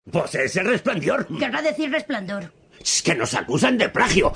Pues es El Resplandor. Querrá decir resplandor. Es que nos acusan de plagio.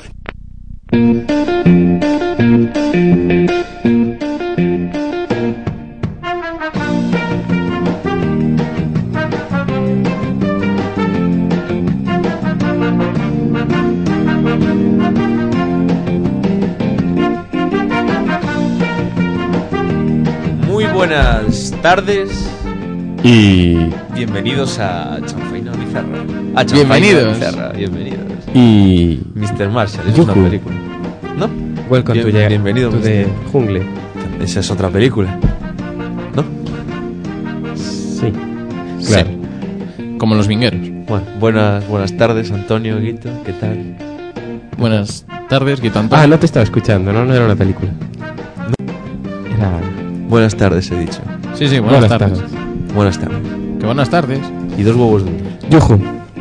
Muy buenas tardes y bienvenidos a Chanfaina Bizarra. Bienvenidos. Bienvenidos. Y Mr. Marshall, es Yuhu. una película. ¿No? Welcome to the bienvenido, to the jungle. Esa es otra película. ¿No? Sí, claro. Sí. Como los vingueros. Bueno, buenas tardes, Antonio, Guito, ¿qué tal? Buenas tardes, Guito Antonio. Ah, no te estaba escuchando, no era una película. Era... Buenas tardes, he dicho. Sí, buenas tardes. Buenas tardes. Que buenas tardes. Y 2 huevos duros. Yuhu.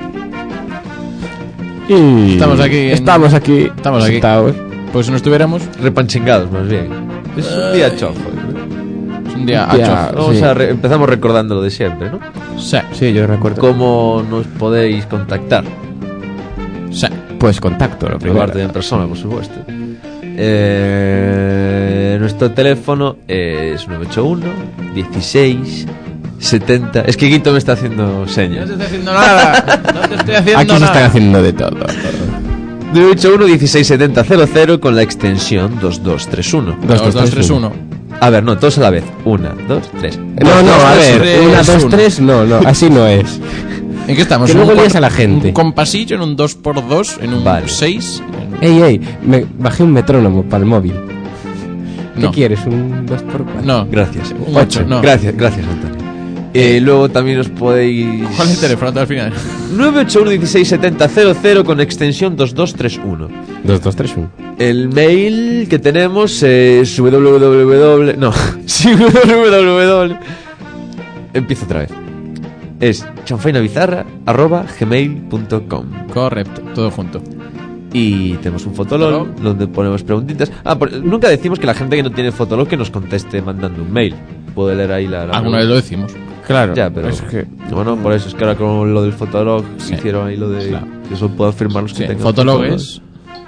Y Estamos aquí Estamos aquí. Sentados. Pues si no estuviéramos, Repanchingados, más bien. Es un día chofo. es un día Ya. achof. Vamos sí. a empezamos recordando lo de siempre, ¿no? Sí, Sí, yo recuerdo. ¿Cómo nos podéis contactar? sí. Pues contacto, lo primero. Aparte de en persona, por supuesto. Nuestro teléfono es 981 16 70. Es que Guito me está haciendo señas. estoy haciendo nada. No te estoy haciendo Aquí se están haciendo de todo. 981 16 70 00 con la extensión 2231. 2, 2, 3, 1. A ver, no, todos a la vez. 1, 2, 3. No, a ver, 3, 1, 2, 1. 3, no, así no es. ¿En qué estamos? Que ¿En luego un lías a la gente. Un compasillo, en un 2x2, en un Vale. 6. Ey, me bajé un metrónomo para el móvil. ¿Qué No. quieres? ¿Un 2x4? No. Gracias. Un 8, no. Gracias, Antonio. Luego también os podéis. ¿Cuál es el teléfono al final? 981 16 70 00 con extensión 2231. 2, 2, 3, 1. El mail que tenemos es www. No, sí, www. Empiezo otra vez. Es chanfainabizarra@gmail.com. Correcto, todo junto. Y tenemos un fotolog donde ponemos preguntitas. Nunca decimos que la gente que no tiene fotolog que nos conteste mandando un mail. Puede leer ahí la Alguna vez lo decimos. Claro. Ya, pero es que... bueno, por eso es que ahora con lo del fotolog Sí. hicieron ahí lo de Claro. que eso puedo afirmar los que Sí, tengan fotologues.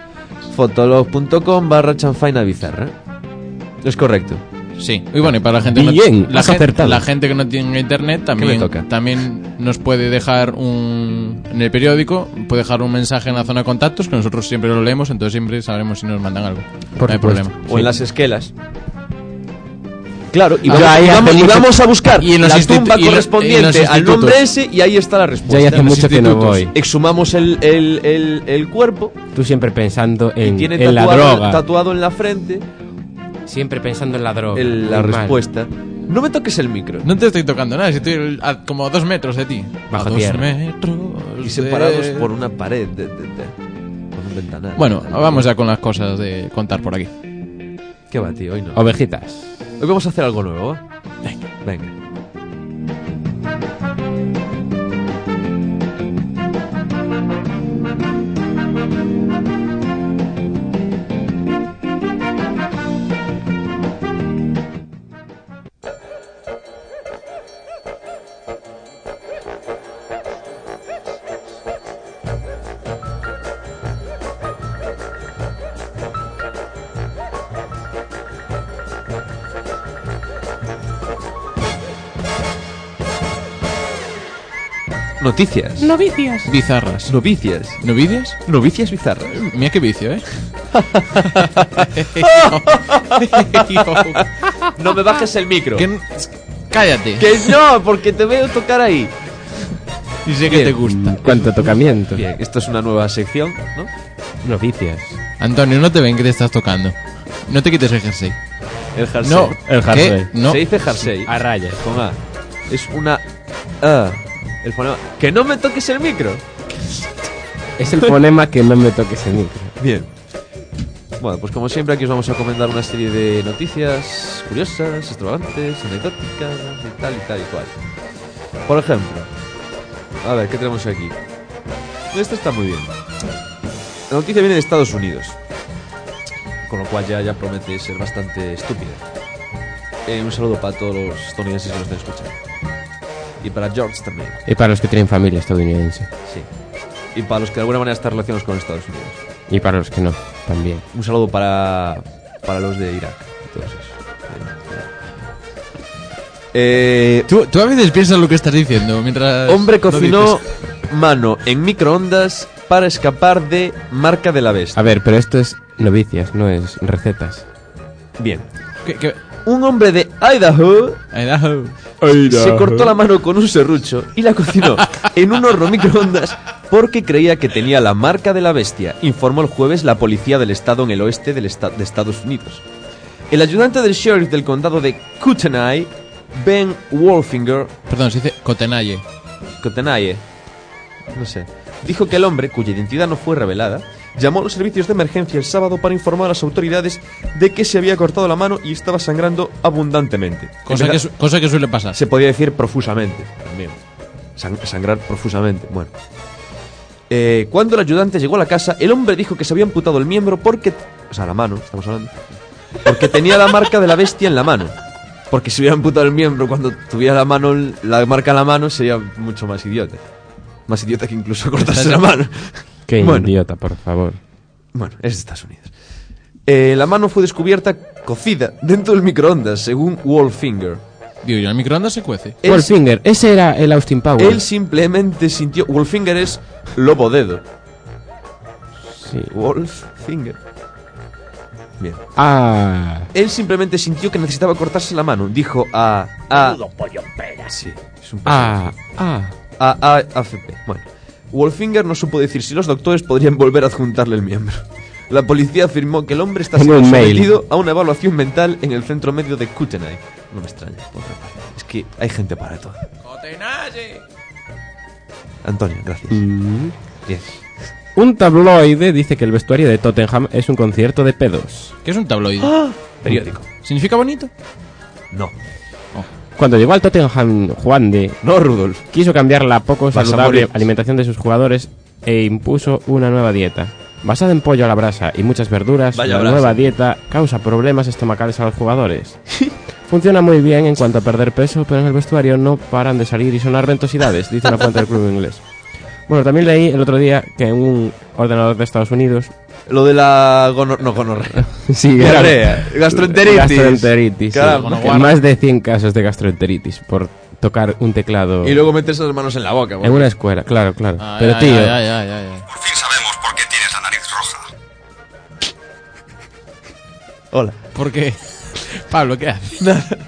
fotolog.com/chanfainabizarra. Es correcto. Sí. Y bueno, y para la gente Bien, la has gente, acertado. la gente que no tiene internet me también toca? también nos puede dejar en el periódico, puede dejar un mensaje en la zona de contactos que nosotros siempre lo leemos, entonces siempre sabremos si nos mandan algo. Por no hay supuesto. problema. O en las esquelas. Claro, y Ah, vamos, ahí y hace vamos- y mucho- vamos a buscar y en los la institu- tumba y en los correspondiente al institutos. nombre ese y ahí está la Ya respuesta. hace mucho que no institutos. voy. Exhumamos el cuerpo Tú siempre pensando y en, tiene en la droga. tatuado en la frente Siempre pensando en la droga. la Muy mal. respuesta. No me toques el micro. No te estoy tocando nada, si estoy como a 2 metros de ti. Bajo a 2 tierra. metros. Y separados de- por una pared con un ventanal. Bueno, vamos ya con las cosas de contar por aquí. ¿Qué va, tío? Hoy no. Ovejitas. Hoy vamos a hacer algo nuevo, ¿va? Venga. Noticias. Novicias. Bizarras. Novicias. ¿Novicias? Novicias bizarras. Mira qué vicio, ¿eh? No me bajes el micro. Que- Cállate. Que no, porque te veo tocar ahí. Y sé que Bien. te gusta. Cuánto tocamiento. Bien, esto es una nueva sección, ¿no? Novicias. Antonio, no te ven que te estás tocando. No te quites el jersey. El jersey. No. El jersey. ¿Qué? No. Se dice jersey. A rayas. Con A. Es una A. El fonema. Que no me toques el micro. Es el fonema que no me toques el micro. Bien. Bueno, pues como siempre aquí os vamos a comentar una serie de noticias curiosas, extravagantes, anecdóticas y tal y cual. Por ejemplo, a ver, ¿qué tenemos aquí? Esta está muy bien. La noticia viene de Estados Unidos, con lo cual ya promete ser bastante estúpida. Un saludo para todos los estadounidenses que nos estén escuchando. Y para George también. Y para los que tienen familia estadounidense. Sí. Y para los que de alguna manera están relacionados con Estados Unidos. Y para los que no, también. Un saludo para los de Irak. Todos esos. Tú a veces piensas lo que estás diciendo mientras... Hombre lo cocinó dices. mano en microondas para escapar de Marca de la Bestia. A ver, pero esto es novicias, no es recetas. Bien. ¿Qué? Un hombre de Idaho Idaho. se cortó la mano con un serrucho y la cocinó en un horno microondas porque creía que tenía la marca de la bestia, informó el jueves la policía del estado en el oeste de Estados Unidos. El ayudante del sheriff del condado de Kootenai, Ben Wolfinger, Perdón, se dice Cotenaye. Kootenai, no sé, dijo que el hombre, cuya identidad no fue revelada, llamó a los servicios de emergencia el sábado para informar a las autoridades de que se había cortado la mano y estaba sangrando abundantemente. Cosa que suele pasar. Se podía decir profusamente también. Sangrar profusamente. Bueno. Cuando el ayudante llegó a la casa, el hombre dijo que se había amputado el miembro porque... O sea, la mano, estamos hablando. Porque tenía la marca de la bestia en la mano. Porque si hubiera amputado el miembro cuando tuviera la marca en la mano, sería mucho más idiota. Más idiota que incluso cortarse la mano. Qué Bueno. idiota, por favor. Bueno, es de Estados Unidos. La mano fue descubierta cocida dentro del microondas, según Wolfinger. Digo, ¿y el microondas se cuece? Él- Wolfinger, ese era el Austin Powers. Él simplemente sintió... Wolfinger es lobo dedo. Sí. Wolfinger. Bien. Ah, Él simplemente sintió que necesitaba cortarse la mano. Dijo Menudo pollo pera. Sí, es un AFP. Bueno, Wolfinger no supo decir si los doctores podrían volver a adjuntarle el miembro. La policía afirmó que el hombre está En siendo un mail. sometido a una evaluación mental en el centro medio de Kootenai. No me extraña, por otra parte. Es que hay gente para todo. Cotenaye. Antonio, gracias. Bien. un tabloide dice que el vestuario de Tottenham es un concierto de pedos. ¿Qué es un tabloide? Periódico. ¿Significa bonito? No. Cuando llegó al Tottenham, Juan de No, Rudolf. quiso cambiar la poco Vas a saludable morir. alimentación de sus jugadores e impuso una nueva dieta. Basada en pollo a la brasa y muchas verduras, Vaya la brasa. nueva dieta causa problemas estomacales a los jugadores. Funciona muy bien en cuanto a perder peso, pero en el vestuario no paran de salir y sonar ventosidades, dice una fuente del club inglés. Bueno, también leí el otro día que en un ordenador de Estados Unidos... Lo de la gonorrea. Sí, Diarrea, gastroenteritis. Gastroenteritis, sí. Caramba. Que más de 100 casos de gastroenteritis por tocar un teclado Y luego metes las manos en la boca. en una escuela, claro, claro. Ay, Pero ay, tío, ay, ay, ay, ay. Por fin sabemos por qué tienes la nariz roja. Hola. ¿Por qué? Pablo, ¿qué haces?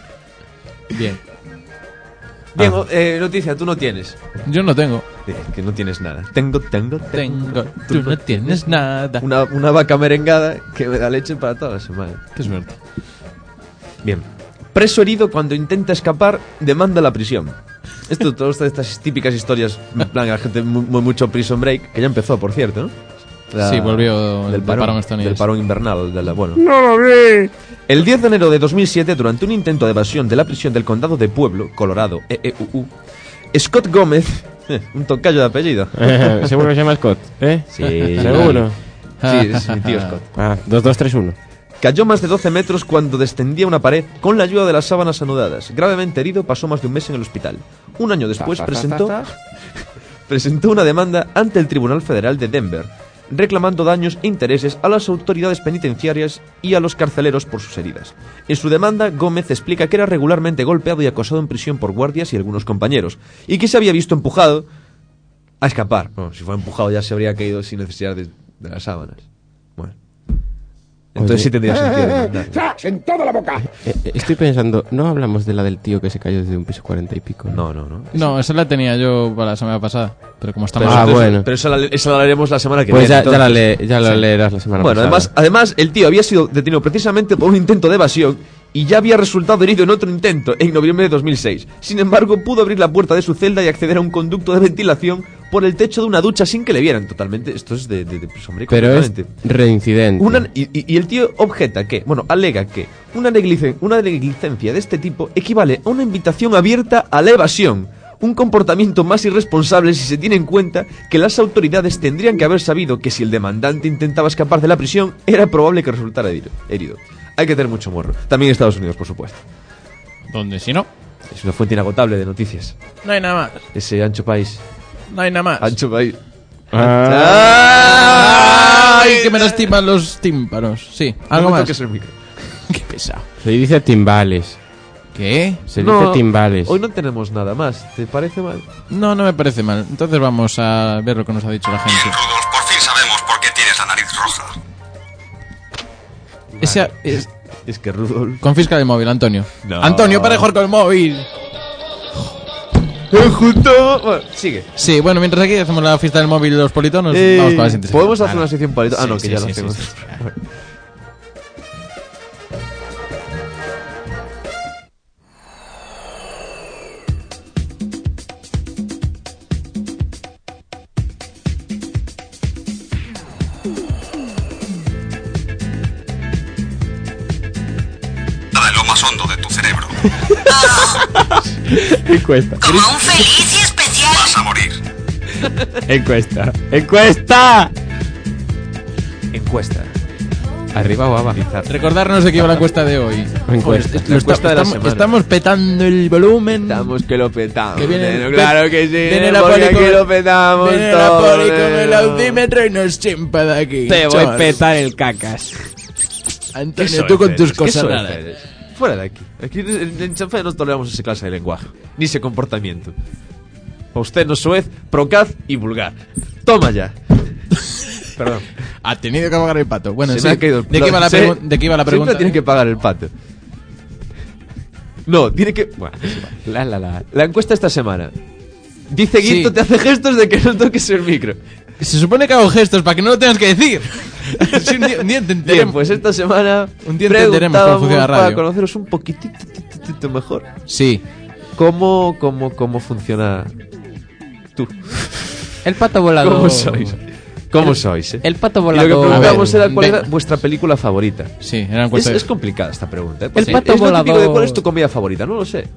Bien. Bien, noticia, tú no tienes. Yo no tengo. Que no tienes nada. Tengo. Tú no tienes nada. Una vaca merengada que me da leche para toda la semana. Qué suerte. Bien. Preso herido cuando intenta escapar, demanda la prisión. Esto, todas estas típicas historias, en plan, la gente mucho Prison Break, que ya empezó, por cierto, ¿no? Sí, volvió del parón estadounidense. Del parón invernal. Bueno. El 10 de enero de 2007, durante un intento de evasión de la prisión del condado de Pueblo, Colorado, Scott Gómez, un tocayo de apellido. seguro que se llama Scott, ¿eh? Sí. Seguro. Sí, es mi tío Scott. Ah, 2231. Cayó más de 12 metros cuando descendía una pared con la ayuda de las sábanas anudadas. Gravemente herido, pasó más de un mes en el hospital. Un año después presentó una demanda ante el Tribunal Federal de Denver, reclamando daños e intereses a las autoridades penitenciarias y a los carceleros por sus heridas. En su demanda, Gómez explica que era regularmente golpeado y acosado en prisión por guardias y algunos compañeros, y que se había visto empujado a escapar. Bueno, si fuera empujado ya se habría caído sin necesidad de las sábanas. Bueno. Entonces sí tendría sentido demandar. ¡Tras! ¡En toda la boca! Estoy pensando, ¿no hablamos de la del tío que se cayó desde un piso 40 y pico? No. No, esa la tenía yo para la semana pasada. Pero como estamos... Ah, Entonces, bueno. Pero esa la haremos la semana que Pues viene. ya la entonces. leerás la semana Bueno, pasada. además, el tío había sido detenido precisamente por un intento de evasión y ya había resultado herido en otro intento en noviembre de 2006. Sin embargo, pudo abrir la puerta de su celda y acceder a un conducto de ventilación por el techo de una ducha sin que le vieran. Totalmente, esto es de hombre, Pero es completamente. reincidente. Y el tío objeta que, alega que una negligencia de este tipo equivale a una invitación abierta a la evasión. Un comportamiento más irresponsable si se tiene en cuenta que las autoridades tendrían que haber sabido que si el demandante intentaba escapar de la prisión, era probable que resultara herido. Hay que tener mucho morro. También en Estados Unidos, por supuesto. ¿Dónde si no? Es una fuente inagotable de noticias. No hay nada más. Ese ancho país. No hay nada más. Ancho país. ¡Ay! Que me lastiman los tímpanos. Sí, algo No me más. toques el micro. Qué pesado. Se dice timbales. ¿Qué? Se dice timbales. Hoy no tenemos nada más. ¿Te parece mal? No, no me parece mal. Entonces vamos a ver lo que nos ha dicho la gente. Bien, Rudolf, por fin sabemos por qué tienes la nariz roja. Es que Rudolf... Confisca el móvil, Antonio. No. Antonio, para de jugar con el móvil. Junto... Bueno, sigue. Sí, bueno, mientras aquí hacemos la fiesta del móvil de los politonos, vamos con la siguiente. ¿Podemos sección. hacer una sección palito? Ah, no, que Sí, ya sí, lo sí, hacemos. sí. Da en lo más hondo de tu cerebro. Encuesta. Como un feliz y especial. Vas a morir. Encuesta. ¡Encuesta! Encuesta. Arriba o abajo. Recordarnos de qué iba la encuesta de hoy. Encuesta. Lo encuesta de la semana. estamos petando el volumen. Estamos que lo petamos. Que viene- neno, claro que sí. viene la porque poli aquí con- lo petamos Viene la todo, poli con el neno. audímetro y nos chimpa de aquí. Te voy a Chos. petar el cacas. ¿Qué Antonio, soy, tú con Fede? tus ¿Qué cosas soy, raras. Fede? Fuera de aquí. Aquí en Chanfé no toleramos esa clase de lenguaje. Ni ese comportamiento. Para usted no soez, procaz y vulgar. Toma ya. Perdón. Ha tenido que pagar el pato. Bueno, Se sí. me ha caído el ¿De qué iba la, Sí, ¿De qué iba la pregunta? Siempre tiene que pagar el pato. No, tiene que... Bueno, la encuesta esta semana. Dice Sí. Guito, te hace gestos de que no toques el micro. Se supone que hago gestos para que no lo tengas que decir. Sí, un día Bien, entenderemos. pues esta semana Un día entenderemos cómo funciona la para radio. conoceros un poquitito mejor Sí. cómo funciona tú. El pato volador. ¿Cómo sois? ¿Cómo sois? El pato Y lo volador. que preguntábamos A ver, era cuál era venga. vuestra película favorita. Sí, era encuesta. Es complicada esta pregunta. El pato es lo típico de volador. cuál es tu comida favorita. No lo sé.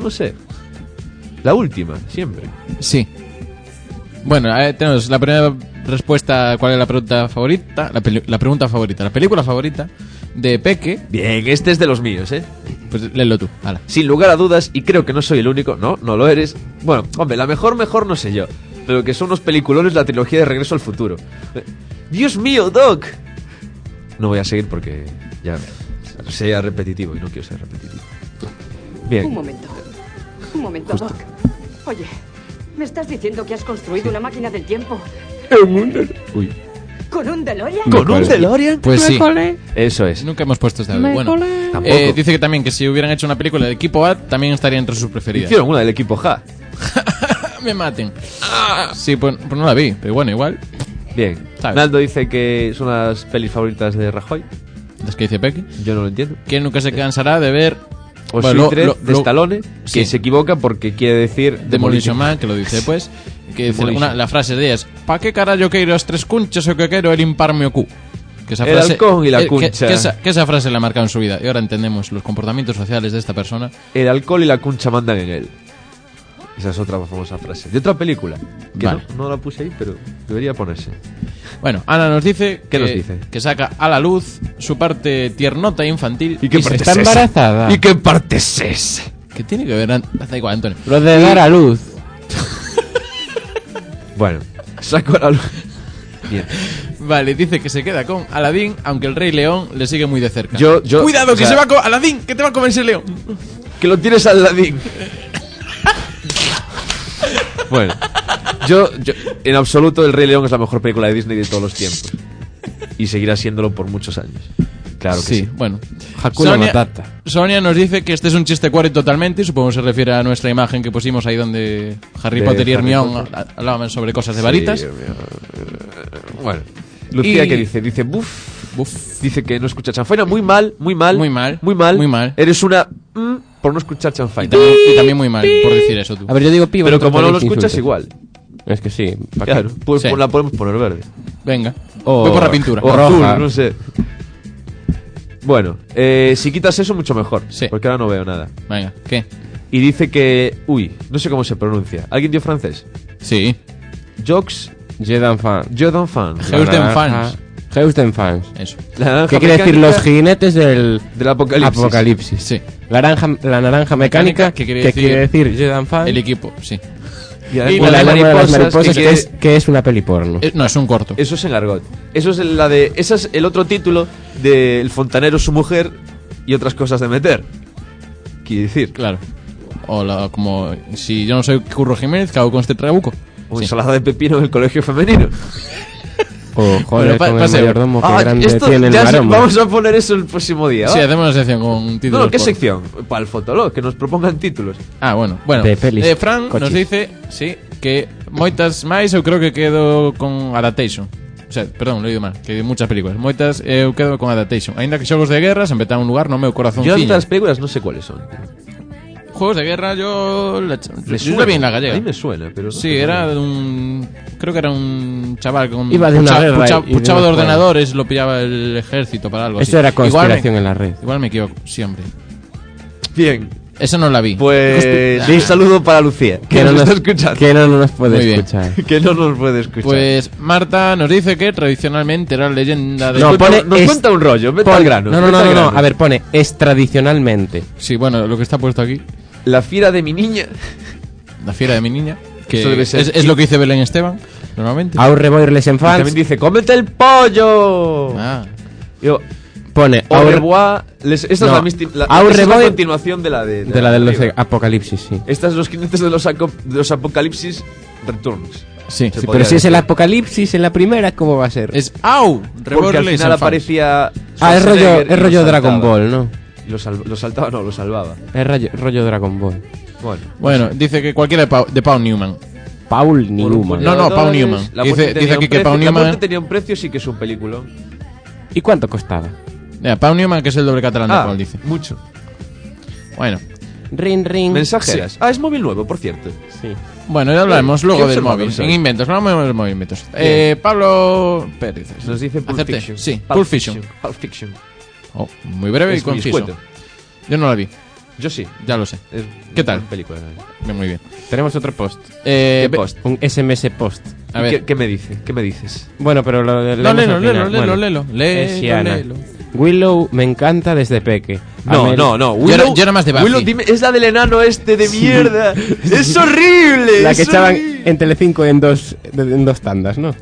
La última, siempre. Sí. Bueno, tenemos la primera respuesta. ¿Cuál es la pregunta favorita? La pregunta favorita. La película favorita de Peque. Bien, este es de los míos, ¿eh? Pues léelo tú. Hala. Sin lugar a dudas, y creo que no soy el único. No lo eres. Bueno, hombre, la mejor no sé yo. Pero que son unos peliculones, la trilogía de Regreso al Futuro. ¡Dios mío, Doc! No voy a seguir porque ya sería repetitivo y no quiero ser repetitivo. Bien. Un momento, Doc. Oye, ¿me estás diciendo que has construido una máquina del tiempo? Uy. ¿Con un DeLorean? ¿Con un DeLorean? Pues sí. Eso es. Nunca hemos puesto este audio. Bueno, Tampoco. dice que también que si hubieran hecho una película de equipo A, también estaría entre sus preferidas. Hicieron una del equipo Ja. Me maten. Sí, pues no la vi, pero bueno, igual. Bien. ¿Sabes? Naldo dice que son las pelis favoritas de Rajoy. Las que dice Peque. Yo no lo entiendo. Que nunca se cansará de ver O Bueno, Sweet Dread lo- de lo- Stallone, sí. que se equivoca porque quiere decir Demolition Man, que lo dice después. Que dice Demolition. la frase de ella es: ¿pa qué carallo queiro as tres cunchas o que quiero el imparme o cu? Que esa El halcón y la cuncha. que esa frase la ha marcado en su vida. Y ahora entendemos los comportamientos sociales de esta persona. el alcohol y la cuncha mandan en él. Esa es otra famosa frase. De otra película. Que Vale. no la puse ahí, pero debería ponerse. Bueno, Ana nos dice ¿Qué que, nos dice? que saca a la luz su parte tiernota e infantil. ¿Y qué se- parte Está es esa? embarazada. ¿Y qué parte es esa? que tiene que ver. Da igual, Antonio. Lo de dar a luz. Bueno, saco la luz. Bien. Vale, dice que se queda con Aladín, aunque el Rey León le sigue muy de cerca. o Cuidado, que sea, se va con Aladín, que te va a comer ese león. Que lo tienes al ladín. Bueno, yo en absoluto El Rey León es la mejor película de Disney de todos los tiempos. Y seguirá siéndolo por muchos años. Claro que sí. Bueno. Hakuna Matata. Sonia nos dice que este es un chiste cuare totalmente, y supongo que se refiere a nuestra imagen que pusimos ahí donde Harry De Potter y Harry Hermione Potter. hablaban sobre cosas de varitas. Sí, bueno. Lucía, Y- ¿qué dice? Dice, buf. Buf. Dice que no escucha chanfaina. Muy mal, muy mal. Muy mal. Muy mal. Muy mal. Eres una por no escuchar Y chanfaina. también muy mal por decir eso tú. A ver, yo digo pivo. Pero entonces como no lo tenéis escuchas, insultos. igual. Es que sí. ¿pa' qué? Claro, pues Sí. la podemos poner verde. Venga. O, Voy por la pintura. O Roja. azul, no sé. Bueno, si quitas eso, mucho mejor. Sí. Porque ahora no veo nada. Venga, ¿qué? Y dice que... Uy, no sé cómo se pronuncia. ¿Alguien dio francés? Sí. Jox Jedan fan. Jordan Fan. Heusten fans. Heusten fans. Eso. La naranja ¿Qué quiere decir mecánica los jinetes del del apocalipsis. apocalipsis? Sí. La naranja mecánica, que que quiere decir Jordan Fan. El equipo, sí. Y Y la lengua de las mariposas, que es una peli porno. No, es un corto. Eso es en argot. Eso es ese es el otro título de El fontanero, su mujer y otras cosas de meter. Quiere decir. Claro. Como si yo no soy Curro Jiménez, ¿qué hago con este trabuco? O ensalada de pepino en el colegio femenino. O joder, Bueno, con pase. el mayordomo que grande esto tiene el ya varón. vamos a poner eso el próximo día. Sí, ¿va? hacemos una sección con títulos. No, ¿qué por- sección? Para el fotolog, que nos propongan títulos. Ah, bueno. De pelis, Fran coches. nos dice, sí, que moitas máis eu creo que quedo con Adaptation. O sea, perdón, lo he oído mal, que muchas películas. Moitas eu quedo con Adaptation. Ainda que xogos de guerra se metan un lugar no meu corazón. Yo de las películas no sé cuáles son. Juegos de guerra yo Me yo la vi en la gallega. A mí me suena, pero no Sí, sé era cuál de un... Creo que era un chaval con... Iba de una guerra y de puchaba de una guerra. ordenadores, lo pillaba el ejército para algo Eso así. era conspiración Igual en la red. Igual me equivoco, siempre. es. Bien, Esa no la vi. pues un saludo para Lucía, que nos está escuchando. Que no nos puede Muy bien. escuchar. Que no nos puede escuchar. Pues Marta nos dice que tradicionalmente era leyenda de... No, Nos pone nos cuenta un rollo, vete al grano. No, no, vete no, al no, grano. a ver, pone extradicionalmente. Sí, bueno, lo que está puesto aquí, La fiera de mi niña. la fiera de mi niña, que Eso debe ser. es lo que dice Belén Esteban, normalmente. Aurre boirles en Y fans. también dice, cómete el pollo. Ah, Yo, Pone au Aurre, revoir. Esta es No. la, Au esa es la revoir- continuación de la de... de la de los arriba. apocalipsis, sí. Esta es los 500 de los Apocalipsis Returns. sí. Se Sí, podría pero si es el decir. apocalipsis en la primera, ¿cómo va a ser? Es ¡Au! Porque al Reborles final en fans. aparecía... es Schwarzenegger y rollo lo Dragon saltaba. Ball, ¿no? Y lo saltaba, no, lo salvaba. Es rollo Dragon Ball. Bueno. Bueno, dice que cualquiera de Paul Newman. Paul Por un Newman. puñado No, de Paul dólares, Newman. La Dice- muerte tenía dice aquí un que precio- Paul La Newman- muerte tenía un precio, sí que es un peliculón. ¿Y cuánto costaba? Mira, Paul Newman, que es el doble catalán de Paul, dice. mucho. Bueno, Ring, ring. Mensajeras. Ah, es móvil nuevo, por cierto. Sí. bueno, ya hablaremos ¿Qué luego del observador móvil. sois? En inventos, hablamos de inventos. Bien. Pablo Pérez. Nos dice Pulp Acerté. Fiction. Sí, Pulp Fiction. Pulp Fiction. Oh, muy breve y Es muy conciso. escueto. Yo no la vi, Yo sí. ya lo sé. Es ¿Qué tal? una película. Muy bien. Tenemos otro post. ¿Qué Ve- post? Un SMS post. A ¿Y ver. ¿Qué me dice? ¿Qué me dices? Bueno, pero lo No, leemos léelo, al final. Bueno, léelo. es Siana. Léelo. Willow me encanta desde peque. No. Yo era más de Buffy. Willow, dime, es la del enano este de mierda. ¡Es horrible! La que es echaban horrible. en Telecinco en dos tandas, ¿no?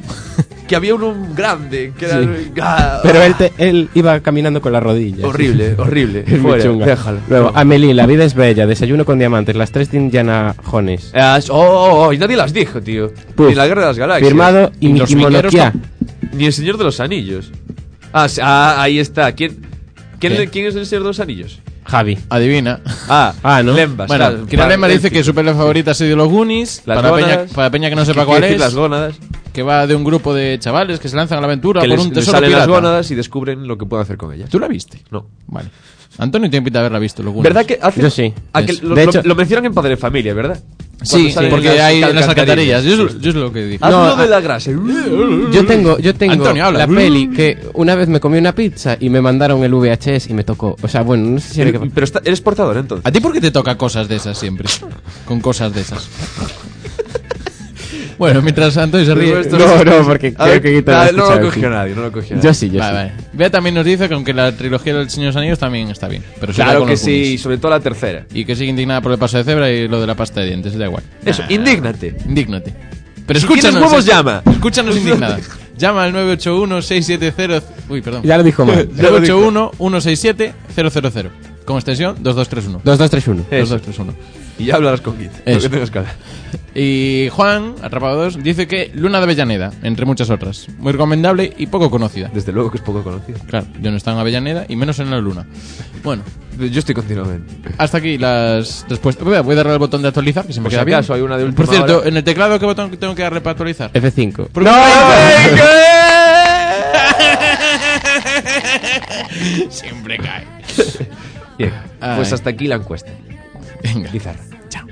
Que había uno grande. Que era... Sí. Ah, Pero él iba caminando con las rodillas. Horrible, horrible. Es muy Fuera, chunga. déjalo. Luego, Amelie, la vida es bella, desayuno con diamantes, las 3 de Indiana Jones. Y nadie las dijo, tío. Puf. Ni la Guerra de las Galaxias. Firmado y Y mi los kimonokia. Ni el Señor de los Anillos. Ahí está. ¿Quién es el Señor de los Anillos? Javi. Adivina. ¿no? Lembas. Bueno, claro, Kira Lemma dice el que su pelea favorita ha sido los Goonies. Las Para gónadas. Peña, que no sepa ¿Qué cuál quiere decir es. las gónadas. Que va de un grupo de chavales que se lanzan a la aventura Que por les un tesoro salen pirata. las gónadas y descubren lo que pueden hacer con ellas. ¿Tú la viste? No. Vale. Antonio tiene pinta de haberla visto, los Goonies. ¿Verdad que hace... Yo sí. Es- Lo, de hecho- lo mencionan en Padre de Familia, ¿verdad? Sí, Cuando salen porque las hay en las alcantarillas. alcantarillas. Yo es lo que digo. Hazlo No, de la grasa. Yo tengo Antonio, habla. la peli que una vez me comí una pizza y me mandaron el VHS y me tocó. O sea, bueno, no sé si era que... Pero eres portador, entonces. ¿A ti por qué te toca cosas de esas siempre? Con cosas de esas. Bueno, mientras Antonio se ríe. No, porque A creo ver, que Guito lo no ha lo escuchado, cogió sí. nadie, no lo cogió nadie. Yo sí. Vale, vale. Bea también nos dice que aunque la trilogía del Señor de los Anillos también está bien. Pero se queda Claro con que los sí, Goonies. sobre todo la tercera. Y que sigue indignada por el paso de cebra y lo de la pasta de dientes. Da igual. Eso, indígnate. Indígnate. Pero Si escúchanos. tienes huevos, llama. Escúchanos indignada. Llama al 981-670... Uy, perdón. Ya lo dijo mal. 981-167-000. Con extensión 2231. 2231. Eso. 2231. Y ya hablarás con Git. Lo Eso. que tengas que hablar. Y Juan, Atrapado 2, dice que Luna de Avellaneda, entre muchas otras. Muy recomendable y poco conocida. Desde luego que es poco conocido. Claro, yo no estaba en Avellaneda y menos en la Luna. Bueno, Yo estoy continuamente. hasta aquí las respuestas. Voy a darle al botón de actualizar, que se me Por si queda bien. acaso hay una de última Por cierto, hora. en el teclado, ¿qué botón tengo que darle para actualizar? F5. Porque- Siempre cae. Bien, pues Ay. hasta aquí la encuesta. Venga. Lizarra. Chao.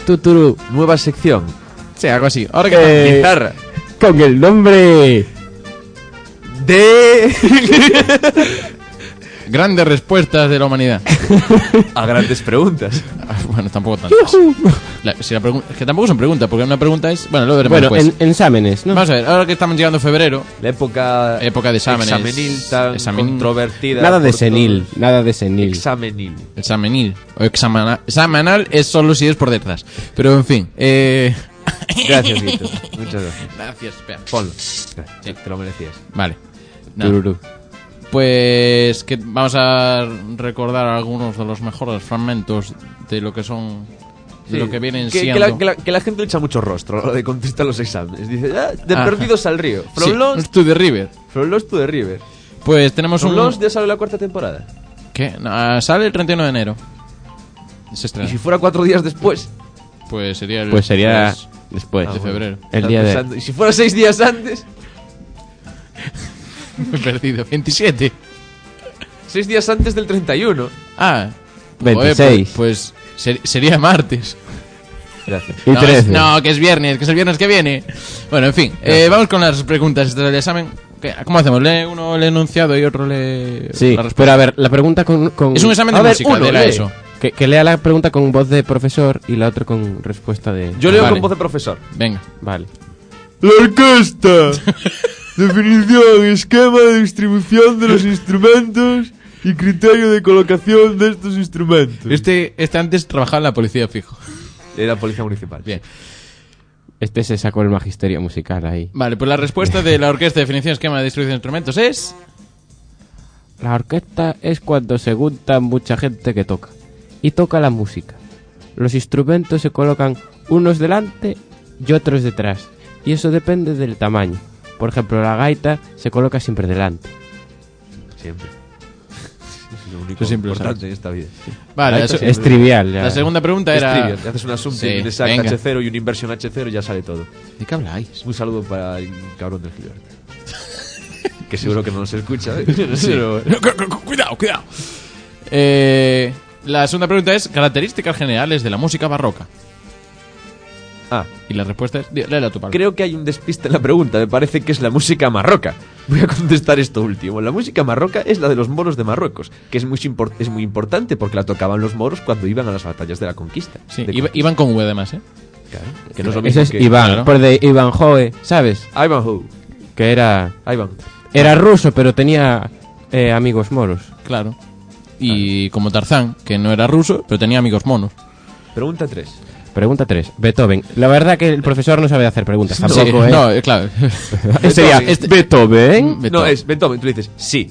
Tuturu. Nueva sección. Sí, algo así. Ahora que Guitarra. Con el nombre... De... grandes respuestas de la humanidad. A grandes preguntas. Bueno, tampoco tantas. Es que tampoco son preguntas, porque una pregunta es... Bueno, lo veremos Bueno, después. en exámenes, ¿no? Vamos a ver, ahora que estamos llegando a febrero, La época de exámenes. examenil tan Examenil. controvertida. Nada de por senil, todos. nada de senil. Examenil. examenil o examanal es solo si es por detrás. Pero en fin, Gracias, Víctor. Muchas gracias. Gracias, espera. Ponlo. Te lo merecías. Vale. Nada. Tururú. Pues que vamos a recordar algunos de los mejores fragmentos de lo que son... De lo que vienen siendo... Que la gente le echa mucho rostro a la hora de contestar los exámenes. Dice, de Ajá. perdidos al río. From Sí, Lost to the River. to the River. Pues tenemos From un... Lost ya sale la 4ª temporada. ¿Qué? No, sale el 31 de enero. Se Y estrena. si fuera 4 días después. Pues sería el... Pues sería 3 después. de febrero. El día de... Pensando, y si fuera 6 días antes. Me he perdido. 27. 6 días antes del 31. Ah. 26. Pues sería martes. Gracias. Y No, 13. no, que es viernes que viernes que viene. Bueno, en fin, vamos con las preguntas del examen. ¿Cómo hacemos? ¿Lee uno el enunciado y otro lee Sí, la respuesta? pero a ver, la pregunta con... Es un examen de A ver, música, uno, de la lee. ESO. Que lea la pregunta con voz de profesor y la otra con respuesta de... Yo leo Vale. con voz de profesor. Venga. Vale. La orquesta. Definición, esquema de distribución de los instrumentos y criterio de colocación de estos instrumentos. Este antes trabajaba en la policía fijo. Era policía municipal. Bien. Este se sacó el magisterio musical ahí. Vale, pues la respuesta de la orquesta de definición, esquema de distribución de instrumentos es... La orquesta es cuando se junta mucha gente que toca. Y toca la música. Los instrumentos se colocan unos delante y otros detrás. Y eso depende del tamaño. Por ejemplo, la gaita se coloca siempre delante. Siempre. Es lo único Eso siempre lo importante sabes. en esta vida. Vale, Es trivial. Ya. la segunda pregunta Es era... trivial. Te haces una sum, Sí, tienes un venga. H0 y una inversión H0 y ya sale todo. ¿De qué habláis? Un saludo para el cabrón del Gilberto. Que seguro que no nos escucha. ¿eh? Sí. Pero- Cuidado. La segunda pregunta es características generales de la música barroca. Ah, Y la respuesta es... Léela tu palabra. creo que hay un despiste en la pregunta. Me parece que es la música marroca. Voy a contestar esto último. La música marroca es la de los moros de Marruecos, que es muy importante porque la tocaban los moros cuando iban a las batallas de la conquista. Sí, De iban con V además, ¿eh? Claro, que no es lo Ese mismo es que... Iván, claro. por de Iván Joe, ¿sabes? Ivanhoe. Que era Ivan. ruso, pero tenía amigos moros. Claro. Y como Tarzán, que no era ruso, pero tenía amigos monos. Pregunta 3. Pregunta 3. Beethoven. La verdad que el profesor no sabe hacer preguntas tampoco, Sí, ¿eh? no, claro. Sería Beethoven. Beethoven. No, es Beethoven. Tú le dices, sí.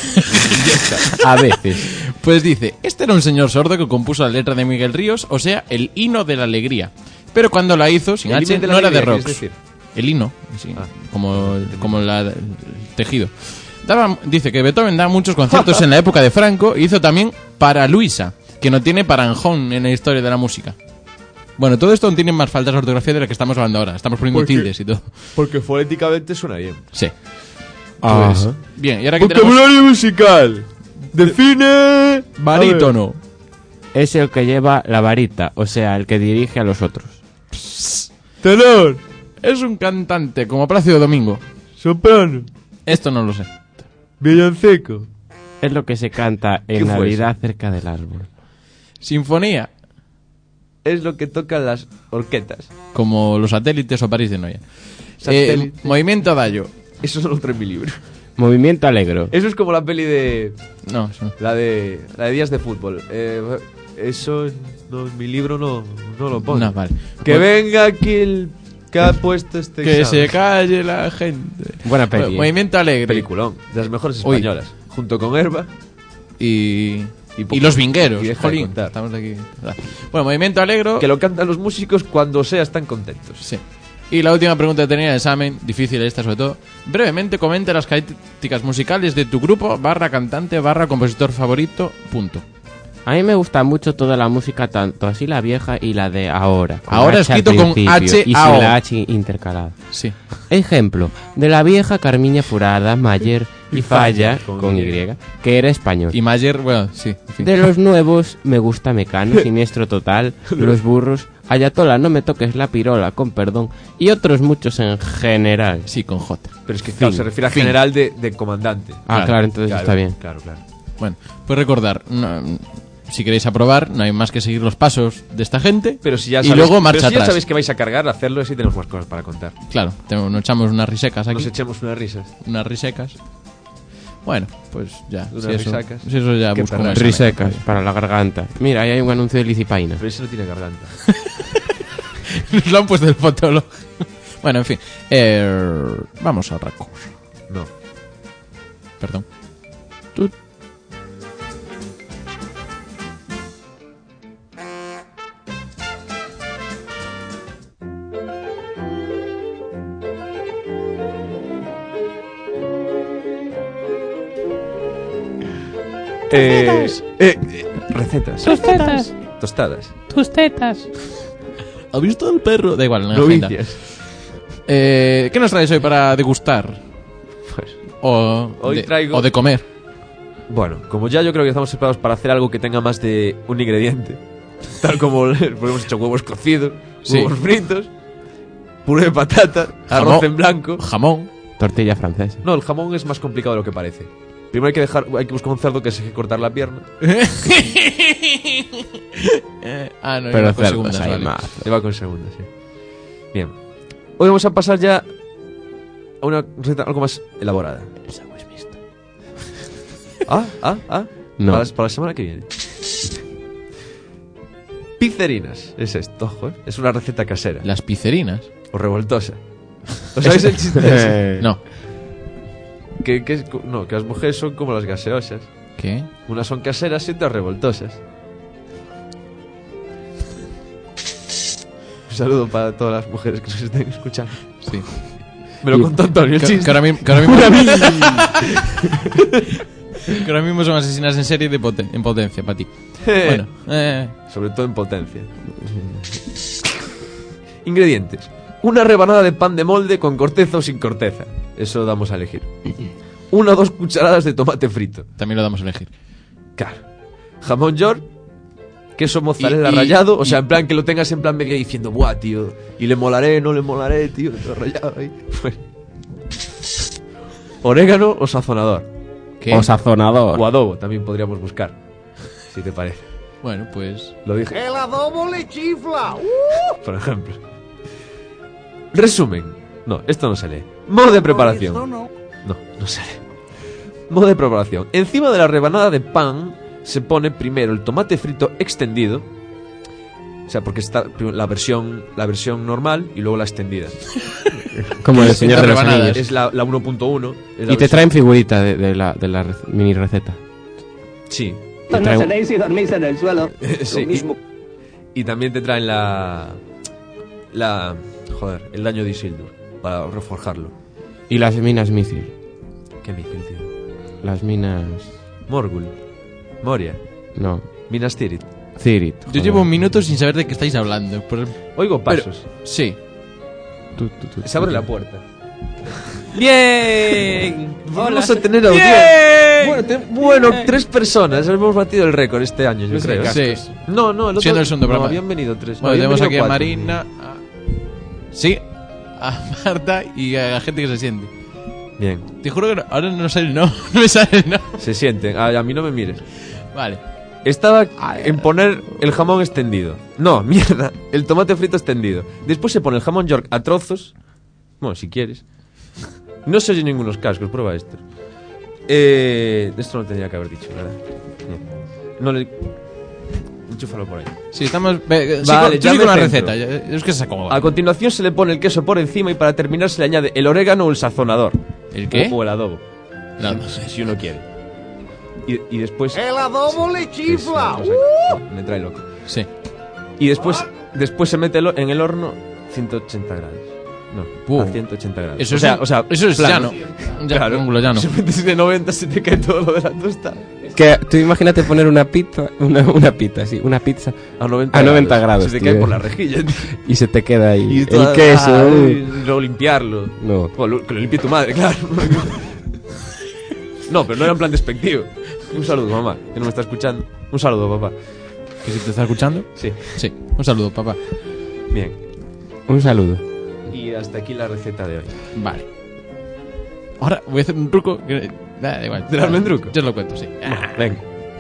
A veces. Pues dice, este era un señor sordo que compuso la letra de Miguel Ríos, o sea, el hino de la alegría. Pero cuando la hizo, sin El H, himno de la no era de alegría, rocks. ¿quieres decir? El hino, sí, Ah. como el tejido. Dice que Beethoven da muchos conciertos en la época de Franco y hizo también para Luisa, que no tiene paranjón en la historia de la música. Bueno, todo esto tiene más faltas de ortografía de la que estamos hablando ahora. Estamos poniendo ¿Por qué? tildes y todo. Porque fonéticamente suena bien. Sí. Ajá. Pues, bien, y ahora que tenemos Vocabulario musical. Define... barítono. Es el que lleva la varita, o sea, el que dirige a los otros. Tenor. Es un cantante como Plácido Domingo. Soprano. Esto no lo sé. Villancico. Es lo que se canta ¿Qué en fue Navidad cerca del árbol. Sinfonía, Es lo que tocan las orquetas. como los satélites o París de Noia. Satélite. Movimiento Adagio. Eso no lo trae en mi libro. Movimiento alegro. Eso es como la peli de... No, eso no. La de días de fútbol. Eso no, en mi libro no lo pone. No, vale. Que venga aquí el que ha puesto este Que examen. se calle la gente. Buena peli. Bueno, Movimiento Alegre. Peliculón. De las mejores Uy. españolas. Junto con Herba. Y poco- los vingueros. y deja de Jolín, contar. estamos aquí. Bueno, Movimiento Alegro. Que lo cantan los músicos cuando sea están contentos. Sí. Y la última pregunta que tenía el examen, difícil esta sobre todo. Brevemente comenta las características musicales de tu grupo, /cantante, /compositor favorito, punto. A mí me gusta mucho toda la música, tanto así la vieja y la de ahora. Con Ahora H al escrito con principio H, y sin A, O. la H intercalada. Sí. Ejemplo, de la vieja Carmiña Furada, Mayer y Falla, con Y, que era español. Y Mayer, bueno, sí. En fin. De los nuevos, me gusta Mecano, Siniestro Total, Los Burros, Ayatola, no me toques la pirola, con perdón. Y otros muchos en general. Sí, con J. Pero es que claro, se refiere a general de comandante. Claro, entonces está bien. Claro. Bueno, pues recordar, si queréis aprobar, no hay más que seguir los pasos de esta gente. Pero si ya y sabéis, luego marcha pero si ya atrás. sabéis que vais a cargar, hacerlo y así tenemos más cosas para contar. Claro, nos echamos unas risecas aquí. Nos echemos unas risas. Unas risecas. Bueno, pues ya. Unas Si eso, risacas. si eso ya Qué busco perra. más. Risecas para la garganta. Mira, ahí hay un anuncio de Licipaina. Pero ese no tiene garganta. Nos lo han puesto el fotólogo. Bueno, en fin. Vamos al raco. No. Perdón. Recetas. Tostadas. Tus tetas. ¿Ha visto el perro? Da igual, en la agenda. Novicias. ¿Qué nos traes hoy para degustar? Pues, Hoy traigo- o de comer. bueno, como ya yo creo que estamos preparados para hacer algo que tenga más de un ingrediente. Tal como porque hemos hecho huevos cocidos, Sí. huevos fritos, puré de patata, arroz Jamón. en blanco. Jamón. Tortilla francesa. No, el jamón es más complicado de lo que parece. Primero hay que buscar un cerdo que se deje cortar la pierna. No, Pero iba con cerdos segundas, hay vale. más. Le va con segunda, sí. Bien. Hoy vamos a pasar ya a una receta algo más elaborada. No. Para la semana que viene. Pizzerinas. Es esto, ojo, ¿eh? Es una receta casera. Las pizzerinas. O revoltosa. ¿Os sabéis el chiste ese? No. Que las mujeres son como las gaseosas. ¿Qué? Unas son caseras y otras revoltosas. Un saludo para todas las mujeres que nos estén escuchando. Sí. Me lo contó Antonio, el Que chiste. ahora mismo que ahora mismo son asesinas en serie en potencia para ti. Bueno, Sobre todo en potencia. Ingredientes. Una rebanada de pan de molde con corteza o sin corteza. Eso damos a elegir. 1 o 2 cucharadas de tomate frito. también lo damos a elegir. Claro. Jamón york. Queso mozzarella Y- rallado. O sea, en plan que lo tengas en plan medio diciendo, buah, tío. Y le molaré, no le molaré, tío. Todo rallado ahí. Bueno. Orégano o sazonador. ¿Qué? O sazonador. O adobo también podríamos buscar. Si te parece. Bueno, pues Lo dije. El adobo le chifla. Por ejemplo. Resumen. No, esto no se lee. Modo de preparación. No. No se lee. Modo de preparación. Encima de la rebanada de pan se pone primero el tomate frito extendido. O sea, porque está la versión normal y luego la extendida. Como el Señor de los rebanadas. Anillos. Es la 1.1. es la Y te versión- traen figurita de la mini receta. Sí. Te traen- y dormís en el suelo. Sí, y también te traen el daño de Isildur para reforjarlo. Y las minas Mithril. ¿Qué misil, tío? Las minas... Morgul. Moria. No. Minas Tirith. Cirit. yo joder. llevo un minuto sin saber de qué estáis hablando. Oigo pasos. Sí. Se abre la puerta. Bien. Vamos a tener audiencia. Bueno, 3 personas. Hemos batido el récord este año, yo creo. Sí. No, el otro, Siendo el segundo programa. habían venido 3. Bueno, tenemos aquí a Marina. Sí. A Marta y a la gente que se siente. Bien, Te juro que ahora no sale el no. No me sale el no. se sienten. A mí no me mires. Vale. Estaba en poner el jamón extendido. No, mierda. El tomate frito extendido. Después se pone el jamón york a trozos. Bueno, si quieres. No se oye ningunos cascos, prueba esto. Esto no tendría que haber dicho, ¿verdad? No le... Enchúfalo por ahí. Sí, estamos. Vale, Vale, ya sigo con me la centro. receta. Es que se acomoda. A continuación se le pone el queso por encima y para terminar se le añade el orégano o el sazonador. ¿El qué? O el adobo. Nada. Si uno quiere. Y después... El adobo le chifla. Me trae loco. Sí. Y después se mete en el horno 180 grados. No, a 180 grados. Eso eso es llano. Claro. Ángulo llano. Si metes de 90 se te cae todo lo de la tostada. Que tú imagínate poner una pizza, una pizza A 90, A 90 grados, Se te tío. cae por la rejilla, tío. y se te queda ahí Y el queso. y luego limpiarlo. No. Bueno, que lo limpie tu madre, claro. No, pero no era en plan despectivo. Un saludo, mamá, que no me está escuchando. Un saludo, papá. ¿Que si te está escuchando? Sí. Sí. Un saludo, papá. Bien. Un saludo. Y hasta aquí la receta de hoy. Vale. Ahora voy a hacer un truco que... Da igual. ¿Del almendruco? Yo os lo cuento, sí. Venga.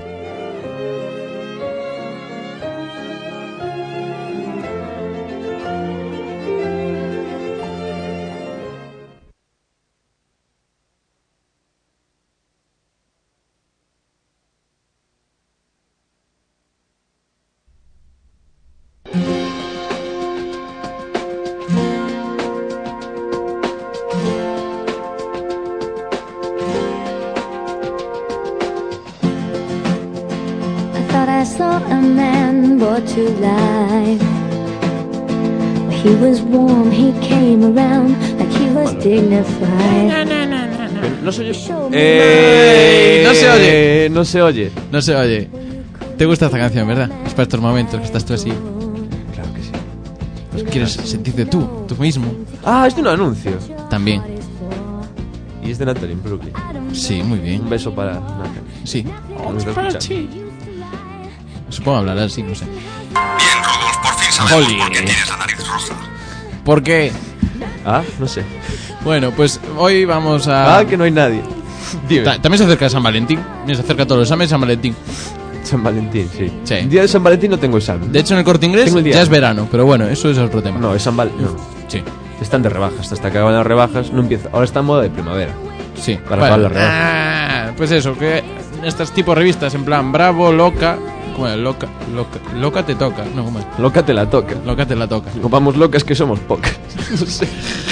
I saw a man brought to life. He was warm, he came around like he was dignified. No se oye. No se oye. No se oye. No se oye. ¿Te gusta esta canción, verdad? Es para estos momentos que estás tú así. Claro que sí. Pues quieres sentirte tú mismo. Ah, es de un anuncio. También. Y es de Natalie en Brooklyn. Sí, muy bien. Un beso para Natalie. Sí. Nos está escuchando. Supongo hablar así, no sé. Bien, Rudolf, por fin sabemos Holly. por qué tienes la nariz roja. ¿Por qué? Ah, no sé. Bueno, pues hoy vamos a... Ah, que no hay nadie. Dime. También se acerca San Valentín. Mira, se acerca todos los exámenes de San Valentín. San Valentín, sí. Sí. El día de San Valentín no tengo examen. De hecho, en el Corte Inglés Tengo el día. ya es verano, pero bueno, eso es otro tema. No, es San Valentín. No. Sí, Están de rebajas. Hasta que acaban las rebajas no empieza. Ahora está en moda de primavera. sí. Para pagar las rebajas. Pues eso, que estas tipos de revistas en plan Bravo, Loca... ¿Cómo es? Loca te toca. No, ¿cómo es? Loca te la toca. Loca te la toca. Como vamos locas que somos pocas. No sé.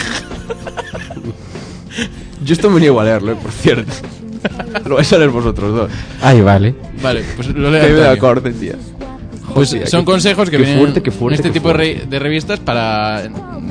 Yo esto me niego a leerlo, por cierto. Lo vais a leer vosotros dos. Ay, vale. Vale, pues lo leo. Que me da Antonio. corte, tía. Pues Hostia, son qué- consejos que qué vienen fuerte, qué fuerte, en este qué tipo fuerte. de revistas para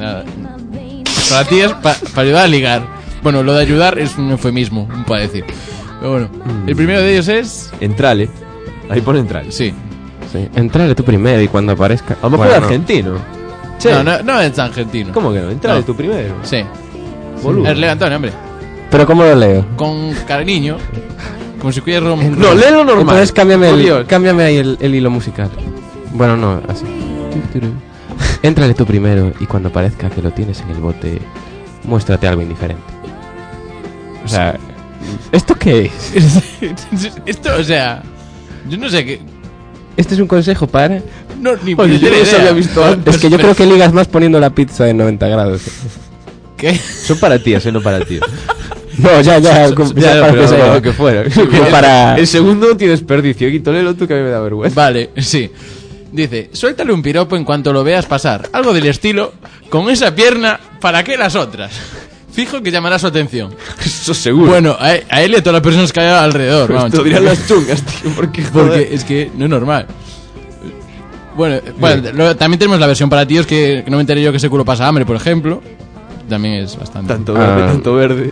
tías, para ayudar a ligar. Bueno, lo de ayudar es un eufemismo, para decir. Pero bueno, el primero de ellos es... Entrale. Ahí pone entrale. Sí. Sí. Entrale tú primero y cuando aparezca. A lo mejor Bueno, es argentino. Che, No es argentino. ¿Cómo que no? Entrale No. tú primero. Sí. Boludo. Leo Antonio, hombre. Pero ¿cómo lo leo? Con cariño, como si quieres No, léelo normal. Entonces cámbiame, Por Dios. cámbiame ahí el hilo musical. Bueno, no, así. Éntrale tú primero y cuando parezca que lo tienes en el bote, muéstrate algo indiferente. O sea, ¿esto qué es? Esto, o sea... Yo no sé qué... Este es un consejo para... No, ni Oye, yo puñetera no los idea. había visto antes. Es que yo creo que ligas más poniendo la pizza en 90 grados. ¿Qué? Son para tías, no para tíos. No, ya, Ya, para pero que sea- lo que fuera. para... El segundo no tiene desperdicio. Quito, léelo tú que a mí me da vergüenza. Vale, sí. Dice, suéltale un piropo en cuanto lo veas pasar. Algo del estilo, con esa pierna, ¿para qué las otras? Fijo que llamará su atención. Eso seguro. Bueno, a él y a todas las personas que hay alrededor. vamos, Esto dirán las chungas, tío. Porque, porque es que no es normal. Bueno, también tenemos la versión para tíos que no me enteré yo que ese culo pasa hambre, por ejemplo. También es bastante. Tanto verde, tanto verde.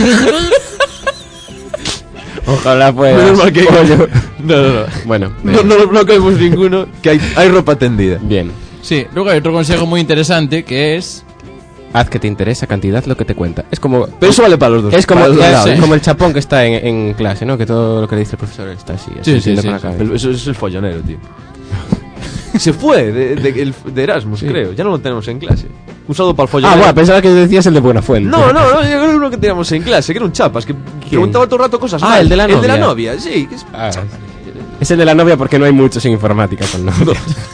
Ojalá pues... Menos mal que No. Bueno, No caemos ninguno. Que hay ropa tendida. bien. Sí, luego hay otro consejo muy interesante que es... Haz que te interesa cantidad lo que te cuenta. Es como... Pero eso vale para los dos. Es como, para los dos ya, lados. sí. como el chapón que está en clase, ¿no? Que todo lo que le dice el profesor está así. Sí, haciendo sí, con la sí. cabeza. Pero eso es el follonero, tío. Se fue de Erasmus, creo. Ya no lo tenemos en clase. Un saludo para el follonero. Ah, bueno, pensaba que decías el de Buenafuente. No, yo era uno que teníamos en clase, que era un chapas, que preguntaba todo el rato cosas. Ah, mal. el de la El de la novia. novia, sí. Que es Ah, es el de la novia porque no hay muchos en informática con novia.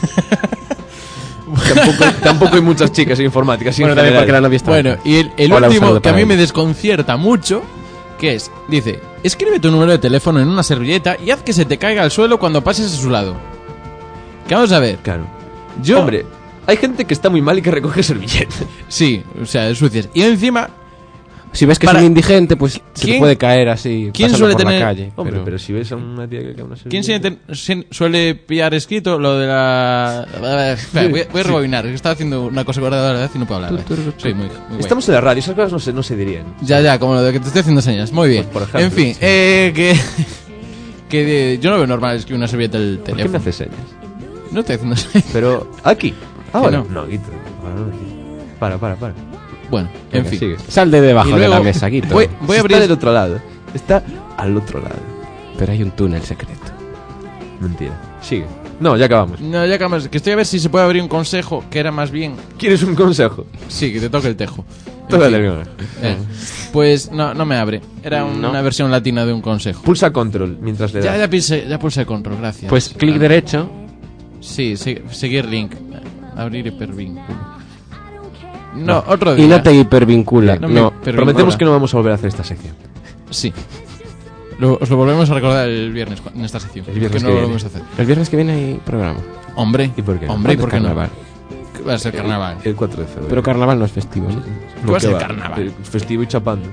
tampoco hay muchas chicas en informática. así Bueno, en también general. porque la novia está... Bueno, y el Hola, un último saludo que a para mí él. me desconcierta mucho, que es, dice, escribe tu número de teléfono en una servilleta y haz que se te caiga al suelo cuando pases a su lado. Que vamos a ver. Claro. Yo, Hombre, hay gente que está muy mal y que recoge servilletas. sí, o sea, es sucias. Y encima, Si ves que Para- es un indigente, pues se te ¿Quién- puede caer así quién pasando suele por tener- la calle. Hombre, pero si ves a una tía que cae una ¿quién servilleta... suele pillar escrito lo de la... Espera, voy a rebobinar, que estaba haciendo una cosa guardada de la verdad y no puedo hablar. Soy muy guay. Estamos en la radio, esas cosas no se dirían. Ya, como lo de que te estoy haciendo señas. Muy bien. Pues, por ejemplo, en fin, sí. que yo no veo normal escribir una servilleta del ¿Por qué me teléfono. haces señas? No estoy haciendo señas. Pero aquí. Ahora. no. No, Guito. Ahora no aquí. Para. Bueno, en Venga, fin. sigue. Sal de debajo Y de la luego mesa, Guito. voy a abrir... Está del otro lado. Está al otro lado. Pero hay un túnel secreto. Mentira. Sigue. No, ya acabamos. No, ya acabamos. Que estoy a ver si se puede abrir un consejo que era más bien... ¿Quieres un consejo? Sí, que te toque el tejo. Tócate En el fin. Pues no me abre. Era una versión latina de un consejo. Pulsa control mientras le das. Ya pulsé control, gracias. Pues clic derecho. Sí, seguir link. Abrir hipervínculo. No, otro día. Y no te hipervincula. No me No. hipervincula. Prometemos que no vamos a volver a hacer esta sección. Sí. Os lo volvemos a recordar el viernes en esta sección. El viernes que no que lo viene. volvemos a hacer. El viernes que viene hay programa. Hombre. ¿Y por qué no? Hombre, ¿y por qué no? Carnaval. Va a ser carnaval. El 4 de febrero. Pero carnaval no es festivo, ¿no? ¿Qué va a ¿qué ser carnaval? Festivo y chapando.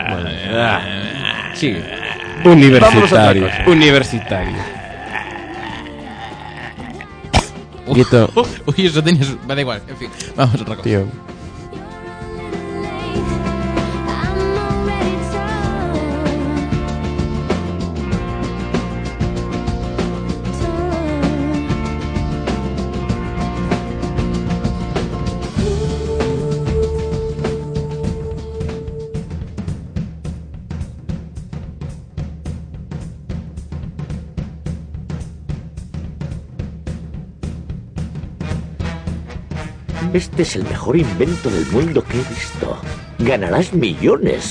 Sigue. Universitario. Universitario. Guito, Uy, eso tenías... Va, da igual. En fin, vamos a otra cosa. tío. Este es el mejor invento del mundo que he visto. Ganarás millones.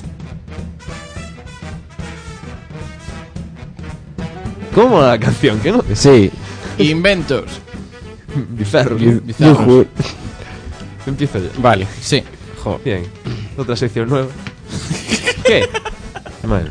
¿Cómo la canción? ¿Qué no? Sí. Inventos. Bizarro. Bizarros. Empiezo ya. Vale. Sí. Jo. Bien. Otra sección nueva. ¿Qué? Bueno.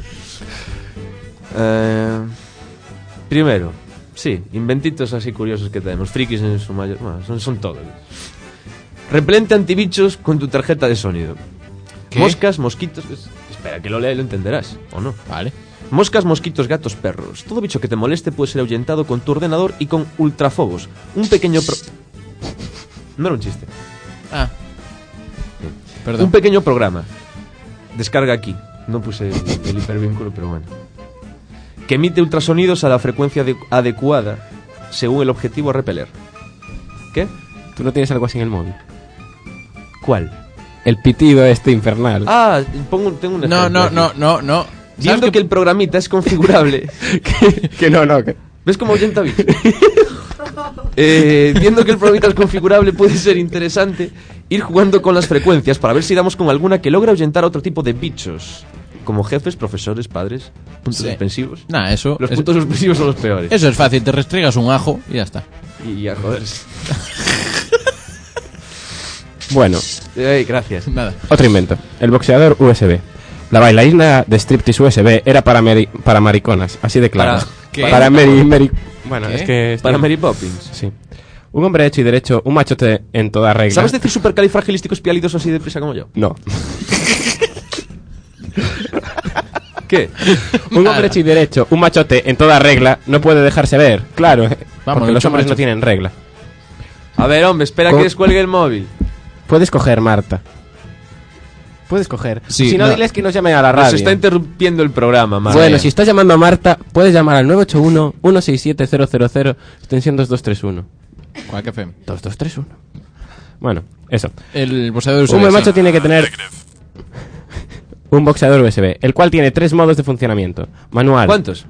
Primero. Sí, inventitos así curiosos que tenemos. Frikis en su mayor... Bueno, son todos. Repelente antibichos con tu tarjeta de sonido. ¿Qué? Moscas, mosquitos... Espera, que lo lea y lo entenderás, ¿o no? Vale. Moscas, mosquitos, gatos, perros. Todo bicho que te moleste puede ser ahuyentado con tu ordenador y con ultrafobos. Un pequeño... No era un chiste. Ah. Perdón. Un pequeño programa. Descarga aquí. No puse el hipervínculo, pero bueno. Que emite ultrasonidos a la frecuencia adecuada según el objetivo a repeler. ¿Qué? ¿Tú no tienes algo así en el móvil? ¿Cuál? El pitido este infernal. Ah, tengo un ejemplo. No. Viendo que el programita es configurable. Que no. Que... ¿Ves cómo ahuyenta bichos? Viendo que el programita es configurable, puede ser interesante ir jugando con las frecuencias para ver si damos con alguna que logra ahuyentar a otro tipo de bichos. Como jefes, profesores, padres, puntos suspensivos. Nah, eso... Los puntos suspensivos son los peores. Eso es fácil, te restregas un ajo y ya está. Y a joderse. Bueno, gracias. Nada. otro invento. El boxeador USB. La bailarina de striptease USB era para mariconas, así de claro. ¿Para qué? Para Mary... Bueno, ¿Qué? es que... Para Mary Poppins. Sí. Un hombre hecho y derecho, un machote en toda regla. ¿Sabes decir supercalifragilísticos pialidos así deprisa como yo? No. ¿Qué? Un hombre hecho y derecho, un machote en toda regla, no puede dejarse ver. Claro, porque los hombres no tienen regla. A ver, hombre, espera que descuelgue el móvil. Puedes coger, Marta. Puedes coger. Sí, si no, diles que nos llamen a la radio. Nos está interrumpiendo el programa, Marta. Bueno, si estás llamando a Marta, puedes llamar al 981-167-000, extensión 2231. ¿Cuál que FM? 2231. Bueno, eso. El boxeador USB. Un buen macho tiene que tener un boxeador USB, el cual tiene 3 modos de funcionamiento. Manual. ¿Cuántos?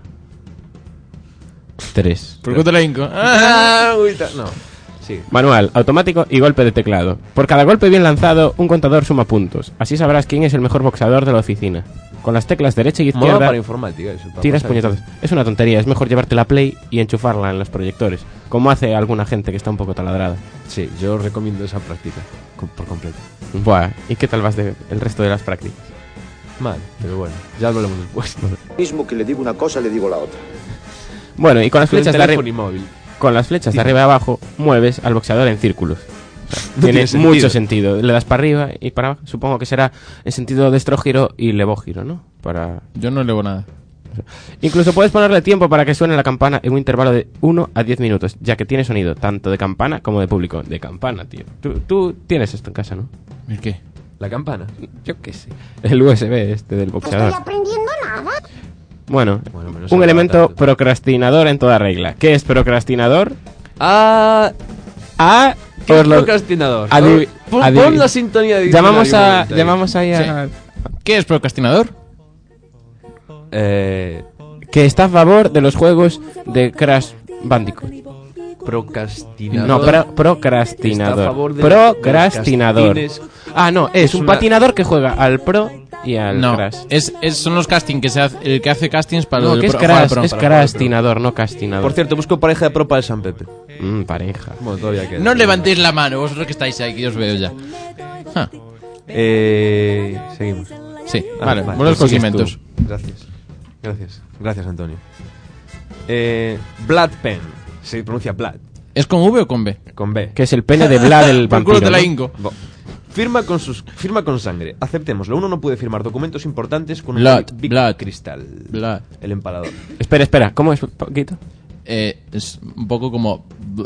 3. ¿Por qué te la hinco? No. Sí. Manual, automático y golpe de teclado. Por cada golpe bien lanzado, un contador suma puntos. Así sabrás quién es el mejor boxeador de la oficina. Con las teclas derecha y Mola izquierda para informática eso. Para tiras pasar. puñetazos. Es una tontería, es mejor llevarte la Play y enchufarla en los proyectores, como hace alguna gente que está un poco taladrada. Sí, yo recomiendo esa práctica por completo. Buah, ¿y qué tal vas el resto de las prácticas? Mal, pero bueno, ya lo hablamos después. Mismo que le digo una cosa, le digo la otra. Bueno, y con las Con el flechas de teléfono arriba, y móvil. con las flechas de arriba y abajo, mueves al boxeador en círculos. No Tiene tiene mucho sentido. Le das para arriba y para abajo. Supongo que será en sentido destrogiro y levógiro, ¿no? Para... Yo no leo nada. Incluso puedes ponerle tiempo para que suene la campana en un intervalo de 1 a 10 minutos, ya que tiene sonido tanto de campana como de público. De campana, tío. Tú tienes esto en casa, ¿no? ¿El qué? La campana. Yo qué sé. El USB este del boxeador. Estoy aprendiendo nada. Bueno, menos un se elemento tanto. procrastinador en toda regla. ¿Qué es procrastinador? Ah, ¿qué Os es lo- procrastinador? Adivi- Pon adivi- la sintonía de Llamamos diccionario un a... momento ahí. Llamamos ahí a... ¿Qué es procrastinador? Que está a favor de los juegos de Crash Bandicoot. procrastinador. No, procrastinador. Está a favor de Procrastinador. los castines. Ah, no, es un patinador que juega al pro y al No, crash. son los castings que se hace, el que hace castings para No, el que es pro- para el crash, pro. es crastinador, no castinador. Por cierto, busco pareja de pro para el San Pepe. Pareja. Bueno, todavía queda. No levantéis la mano, vosotros que estáis ahí, que yo os veo ya. Ah, Seguimos. sí, vale, pues buenos sigues condimentos. tú. Gracias, Antonio. Blood Pen. Se pronuncia Blood. ¿Es con V o con B? Con B. Que es el pene de Vlad el Por culo vampiro. te la ¿no? hinco. Firma con sangre. Aceptémoslo. Uno no puede firmar documentos importantes con un Blood, Big blood. Cristal. Blood. El empalador. Espera, ¿cómo es, Paquito? Es un poco como...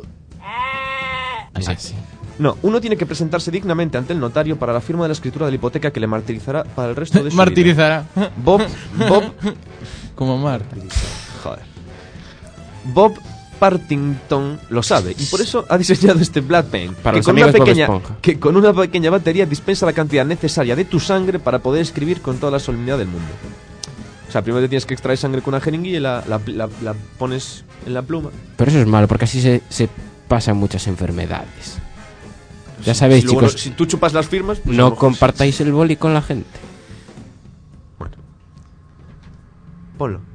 Así. No, uno tiene que presentarse dignamente ante el notario para la firma de la escritura de la hipoteca que le martirizará para el resto de su Martirizará. vida. Bob... Como Marta. Joder. Bob Partington lo sabe y por eso ha diseñado este Blood Pen Para que los con, amigos Bob pequeña, Esponja. que con una pequeña batería dispensa la cantidad necesaria de tu sangre para poder escribir con toda la solemnidad del mundo. O sea, primero te tienes que extraer sangre con una jeringuilla y la pones en la pluma. Pero eso es malo, porque así se pasan muchas enfermedades. Ya sabéis, Si luego chicos, si tú chupas las firmas, pues a lo no mejor compartáis el boli con la gente. Bueno. Ponlo.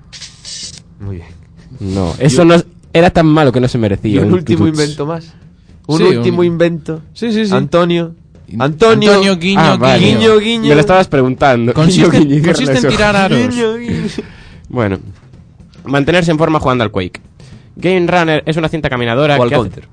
Muy bien. No, eso no era tan malo que no se merecía. Y un un último tututs. invento más. Un Sí, último un- invento. Sí. Antonio, Guiño, Ah, vale. guiño, guiño. Me lo estabas preguntando. Consiste, Guiño, guiño, consiste en eso. tirar aros. Guiño, guiño. Bueno, mantenerse en forma jugando al Quake. Game Runner es una cinta caminadora O al que hace- counter.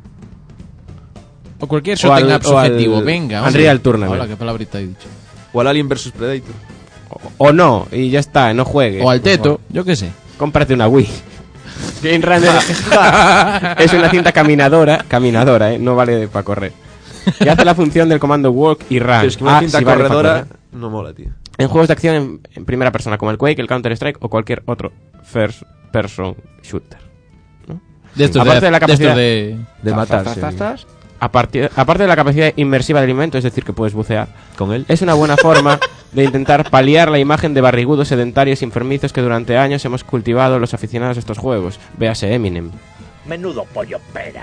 O cualquier O shooting al- up o al subjetivo. Venga, hombre. Unreal Tournament. Hola, qué palabrita he dicho. O al Alien vs Predator. o no, y ya está, no juegue. O al por teto, favor. yo qué sé. Cómprate una Wii. Game Runner es una cinta caminadora, no vale para correr. Que hace la función del comando walk y run. Pero es que una cinta sí vale pa' corredora correr. no mola, tío. En juegos de acción en primera persona como el Quake, el Counter-Strike o cualquier otro first person shooter. De estos Aparte de la capacidad de matarse. Aparte de la capacidad inmersiva del alimento, es decir, que puedes bucear, Con él. es una buena forma de intentar paliar la imagen de barrigudos sedentarios y enfermizos que durante años hemos cultivado los aficionados a estos juegos. Véase Eminem. Menudo pollo pera.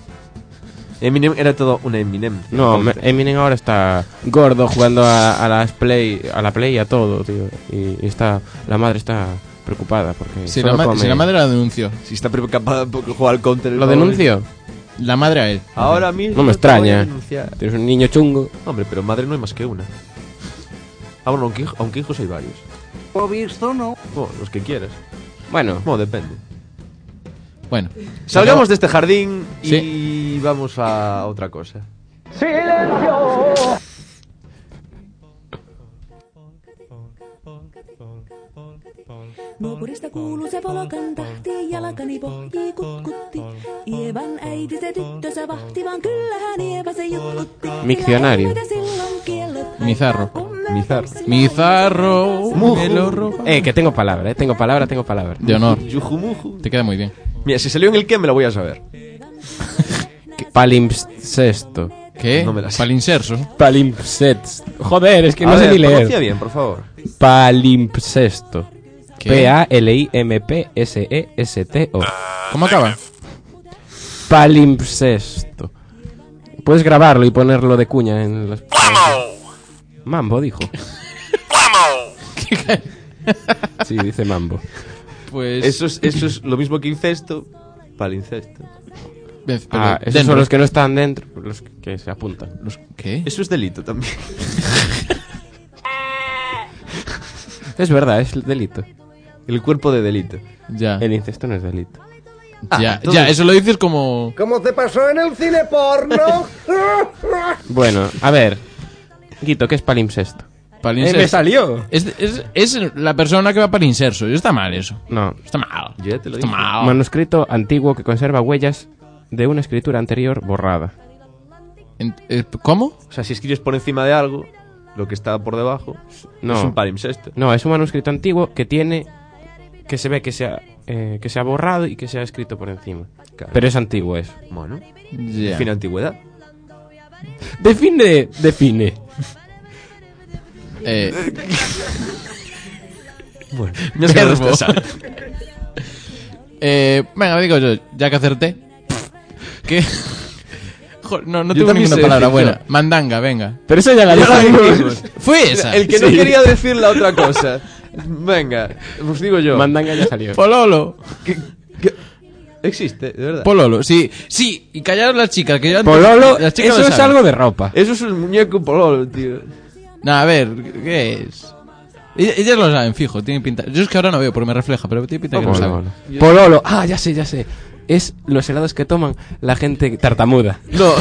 Eminem era todo un Eminem. No, Eminem ahora está gordo jugando a la Play y a todo, tío. Y está, la madre está preocupada porque Si solo la, come. si la madre la denunció. Si está preocupada porque juega al counter. ¿Lo denunció? La madre a él. Ahora mismo. No me te voy a extraña. denunciar. Tienes un niño chungo. Hombre, pero madre no hay más que una. Ah, bueno, aunque hijos hay varios. Lo visto, no. Bueno, los que quieras. Bueno, Bueno, depende. Bueno. Salgamos de este jardín y Sí. vamos a otra cosa. Nuopurista kuuluu se polokan tahti, jalkani pohjii kutkutti. Ievan äiti se tyttönsä vahti, vaan kyllähän Ieva se juttutti. Miccionario. Mitä silloin kiellot Mizarro. Mizar. Mizarro. Me lo roba. que tengo palabra, tengo palabra. De honor. Yujumuju. Te queda muy bien. Mira, si salió en el que me lo voy a saber. Palimpsesto. ¿Qué? No me la sé. Palinserso. Palimpsesto. Joder, es que no A sé ver, ni leer. pronuncia bien, por favor. Palimpsesto. ¿Qué? Palimpsesto. ¿Cómo acaba? Palimpsesto. Puedes grabarlo y ponerlo de cuña en las... Mambo, dijo. Sí, dice Mambo. Pues... Eso es lo mismo que incesto, palincesto. Esos son los que no están dentro, los que se apuntan. ¿Los qué? Eso es delito también. Es verdad, es delito. El cuerpo de delito. Ya. El incesto no es delito. Ya, eso lo dices como... ¿Cómo te pasó en el cine porno? Bueno, a ver. Guito, ¿qué es palimpsesto? Palinserso. Me salió. Es la persona que va para inserso. Está mal eso. No. Está mal. Ya te lo Está dije. mal. Manuscrito antiguo que conserva huellas de una escritura anterior borrada. ¿Cómo? O sea, si escribes por encima de algo, lo que está por debajo No. es un palimpsesto. No, es un manuscrito antiguo que tiene... que se ve que se ha borrado y que se ha escrito por encima. Claro. Pero es antiguo eso. Bueno, Ya. fin antigüedad. Define. Bueno, me has quedado Verbo. estresado. Venga, digo yo, ya que acerté. Que... Joder, no Yo tengo también ninguna sé palabra decir buena. yo. Mandanga, venga. Pero eso ya la dijimos. Fue esa. El que no Sí. quería decir la otra cosa. Venga, os digo yo. Mandanga ya salió. Pololo. Que existe, de verdad. Pololo, sí. Sí, y callaros las chicas. Que yo antes- Pololo, las chicas eso lo es saben. algo de ropa. Eso es el muñeco pololo, tío. No, a ver, ¿qué es? Ellas lo saben, fijo, tiene pinta. Yo es que ahora no veo porque me refleja, pero tiene pinta que no saben. Pololo. Ah, ya sé. Es los helados que toman la gente tartamuda. No.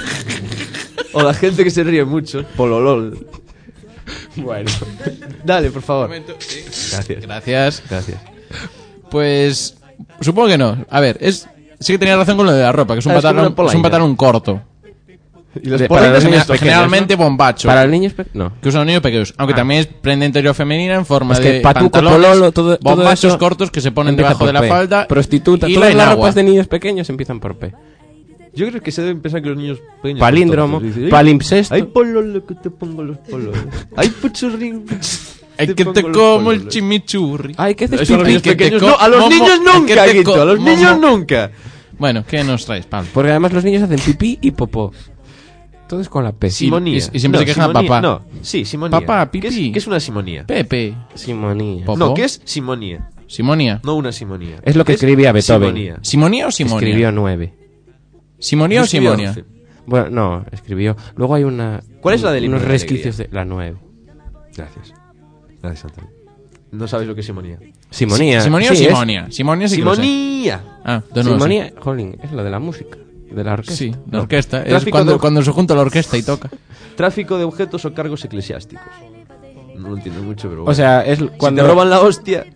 O la gente que se ríe mucho. Pololol. Bueno. Dale, por favor. Gracias. Gracias. Pues supongo que no. A ver, sí que tenía razón con lo de la ropa, que es un Es como una pantalón, polaina. es un pantalón corto. Y las Para polainas los son niños esto. pequeños, Generalmente ¿no? bombacho. Para los niños no. Que usan los niños pequeños. Aunque también es prenda interior femenina en forma Es que de patuco, pantalones, pololo, todo bombachos eso cortos que se ponen empieza debajo por de la P. falda. Prostituta. y Todas la las enagua. ropas de niños pequeños empiezan por P. Yo creo que se deben pensar que los niños pequeños... Palíndromo, son tontos. Dicen, palimpsesto. Ay, pololo, que te pongo los polos. Ay, puchurrín. Ay, que te como el chimichurri. Ay, ¿qué haces Eso a los pipí? niños que te pequeños co- no. A los momo- niños que nunca, te Guito. co- A los niños momo- nunca. Bueno, ¿qué nos traes, Pablo? Porque además los niños hacen pipí y popó. Todo es con la P. Simonía. y siempre se queja simonía. papá. No, sí, simonía. Papá, ¿Qué pipí. ¿Qué es una simonía? Pepe. Simonía. Popó. No, ¿qué es simonía? Simonia. No una simonía. Es lo que escribía Beethoven. Simonía. ¿Simonia o Simonia? Escribió 9. ¿Simonia Yo o escribí Simonia? 11. Bueno, no, escribió. Luego hay una. ¿Cuál es la del himno unos de la resquicios de la 9. Gracias. Gracias, Antonio. No sabes lo que es simonía. Simonía. ¿Simonia o Sí, es- Simonia? Simonia sí que lo sé. Simonía. Ah, de nuevo. Simonía, jolín, es lo de la música. De la orquesta. Sí, la orquesta. Es Tráfico cuando, de- cuando se junta la orquesta y toca. Tráfico de objetos o cargos eclesiásticos. No lo entiendo mucho, pero bueno. O sea, es Si cuando. te roban la hostia.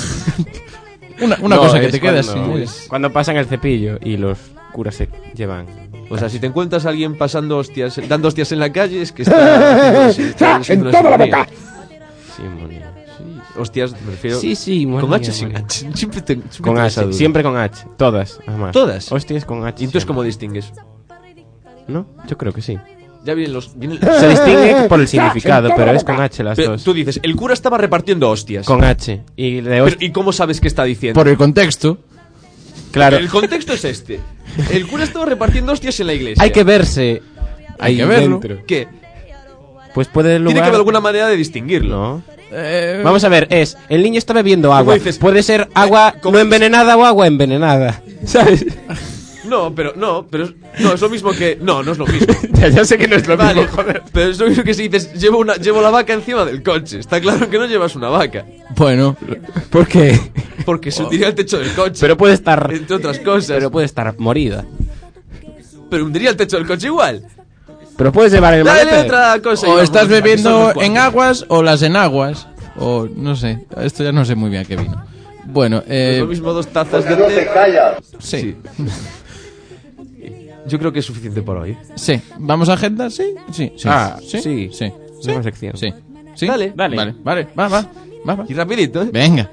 Una No, cosa que es te quedas cuando, sin... cuando pasan el cepillo y los curas se llevan. O sea, si te encuentras a alguien pasando hostias, dando hostias en la calle, es que está haciendo ¡En toda la simonía. boca! Simonía. Hostias, me refiero. Sí, Con monía, H o sin monía. H. Siempre te, siempre Con te H, esa duda. siempre con H. Todas, además. ¿Todas? Hostias con H. ¿Y entonces siempre. cómo distingues? ¿No? Yo creo que sí. Ya vienen los. Se distingue por el significado, pero es con H las Pero dos. tú dices, el cura estaba repartiendo hostias. Con H. Y de Pero, ¿y cómo sabes qué está diciendo? Por el contexto. Claro. El contexto es este. El cura estaba repartiendo hostias en la iglesia. Hay que verse. Hay ahí que verlo. dentro. ¿Qué? Pues puede lugar... Tiene que haber alguna manera de distinguirlo. No. Eh, Vamos a ver, el niño está bebiendo agua. dices? Puede ser agua ¿cómo no dices? envenenada o agua envenenada. ¿Sabes? No, es lo mismo que. No es lo mismo. ya sé que no es lo Vale, mismo, joder. pero es lo mismo que si dices, llevo la vaca encima del coche. Está claro que no llevas una vaca. Bueno, ¿Por qué? Porque se hundiría el techo del coche. Pero puede estar... entre otras cosas. Pero puede estar morida. Pero hundiría el techo del coche igual. Pero puedes llevar el Dale maletero. otra cosa. y o vamos, estás que son bebiendo unos en cuantos. aguas o las enaguas. O no sé, esto ya no sé muy bien a qué vino. Bueno, Es lo mismo 2 tazas de té. sí. Yo creo que es suficiente por hoy. Sí. ¿Vamos a agenda? Sí. Ah, sí. sí. Sí. Nueva sección. Sí. Sí. Dale. Vale. Va. Y rapidito, ¿eh? Venga.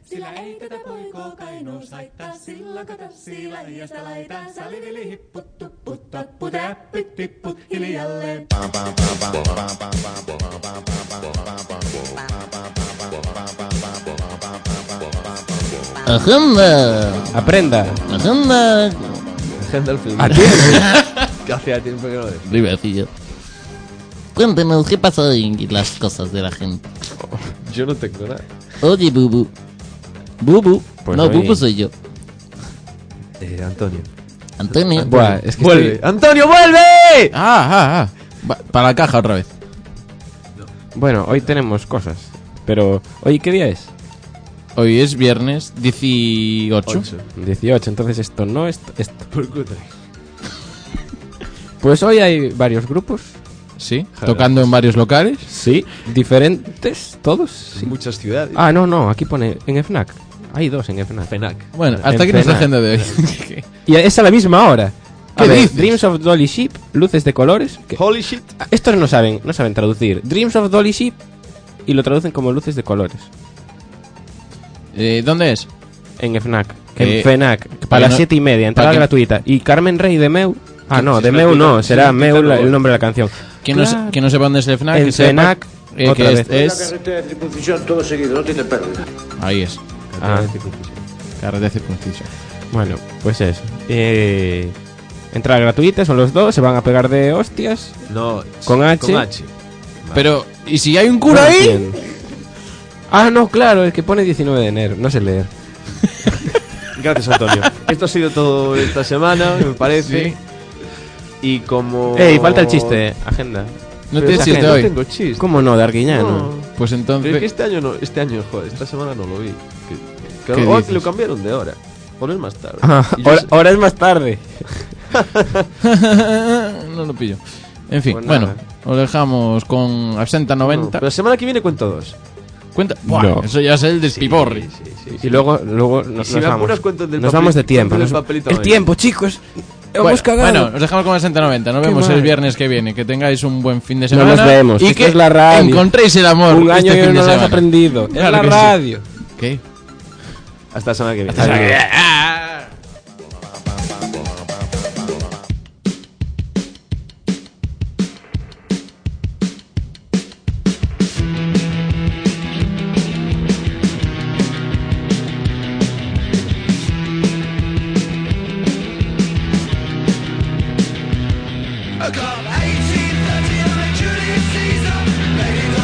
Agenda. Aprenda. Agenda. Agenda el film. Que hacía tiempo que no ves. Divertido. Cuéntenos qué pasa en las cosas de la gente. Yo no tengo nada. Oye, Bubu. Bubu. Pues no, oye. Bubu soy yo. Antonio. Antonio. Buah, es que ¡Vuelve! estoy... ¡Antonio, vuelve! Para la caja otra vez. Bueno, hoy tenemos cosas. Pero, oye, ¿qué día es? Hoy es viernes 18. 18, entonces esto no es... Esto. Por cutre. Pues hoy hay varios grupos. Sí, tocando en varios locales. Sí, diferentes, todos. Sí. Muchas ciudades. Ah, no, aquí pone en FNAC. Hay 2 en FNAC. FNAC. Bueno, En hasta aquí nuestra FNAC. agenda de hoy. Y es a la misma hora. ¿Qué A ver, dices? Dreams of Dolly Ship, luces de colores. Holy shit. Estos no saben traducir. Dreams of Dolly Ship y lo traducen como luces de colores. ¿Dónde es? En FNAC. Que- En FNAC. para Para las no- 7:30, entrada para que- gratuita. Y Carmen Rey de Meu. Ah, no, si de es Meu gratuita, no, sí, será sí, Meu claro. el nombre de la canción. Que no sepa dónde es el FNAC. En que sepa, FNAC, que otra es, vez. La carretera de circuncisión, todo seguido, no tiene pérdida. Ahí es. Ah, Carretera de circuncisión. bueno, pues eso. Entrada gratuita, son los dos, se van a pegar de hostias. No, Con H. Con H. Pero, ¿y si hay un cura No ahí? entiendo. Ah, no, claro, el que pone 19 de enero, no sé leer. Gracias, Antonio. Esto ha sido todo esta semana, me parece. Sí. Y como... Ey, falta el chiste, agenda. No Pero tienes esa chiste gente, hoy. No tengo chiste. ¿Cómo no, de Arguiñano? No. Pues entonces... Pero es que este año, joder, esta semana no lo vi. Que ¿Qué ahora dices? lo cambiaron de hora. Poner más tarde. Y yo Ahora es más tarde. no lo pillo. En fin, Pues bueno, nada. os dejamos con Absenta 90. Pero la semana que viene cuento 2. Cuenta. Buah, No. eso ya es el despiporri. Sí. Y luego nos, si me vamos. apuras, cuento el del Nos papel- vamos de tiempo. cuento el nos- papelito el ahí. tiempo, chicos. Hemos Bueno, cagado. bueno, os dejamos con Absenta 90. Nos Qué vemos el mal. viernes que viene. Que tengáis un buen fin de No semana. nos vemos. Y Esto que es la radio. encontréis el amor. Un año este y fin de no lo has semana. aprendido. Claro es la que sí. radio. ¿Qué? Hasta la semana que viene. Ah. A club 1830 like Julius Caesar, lady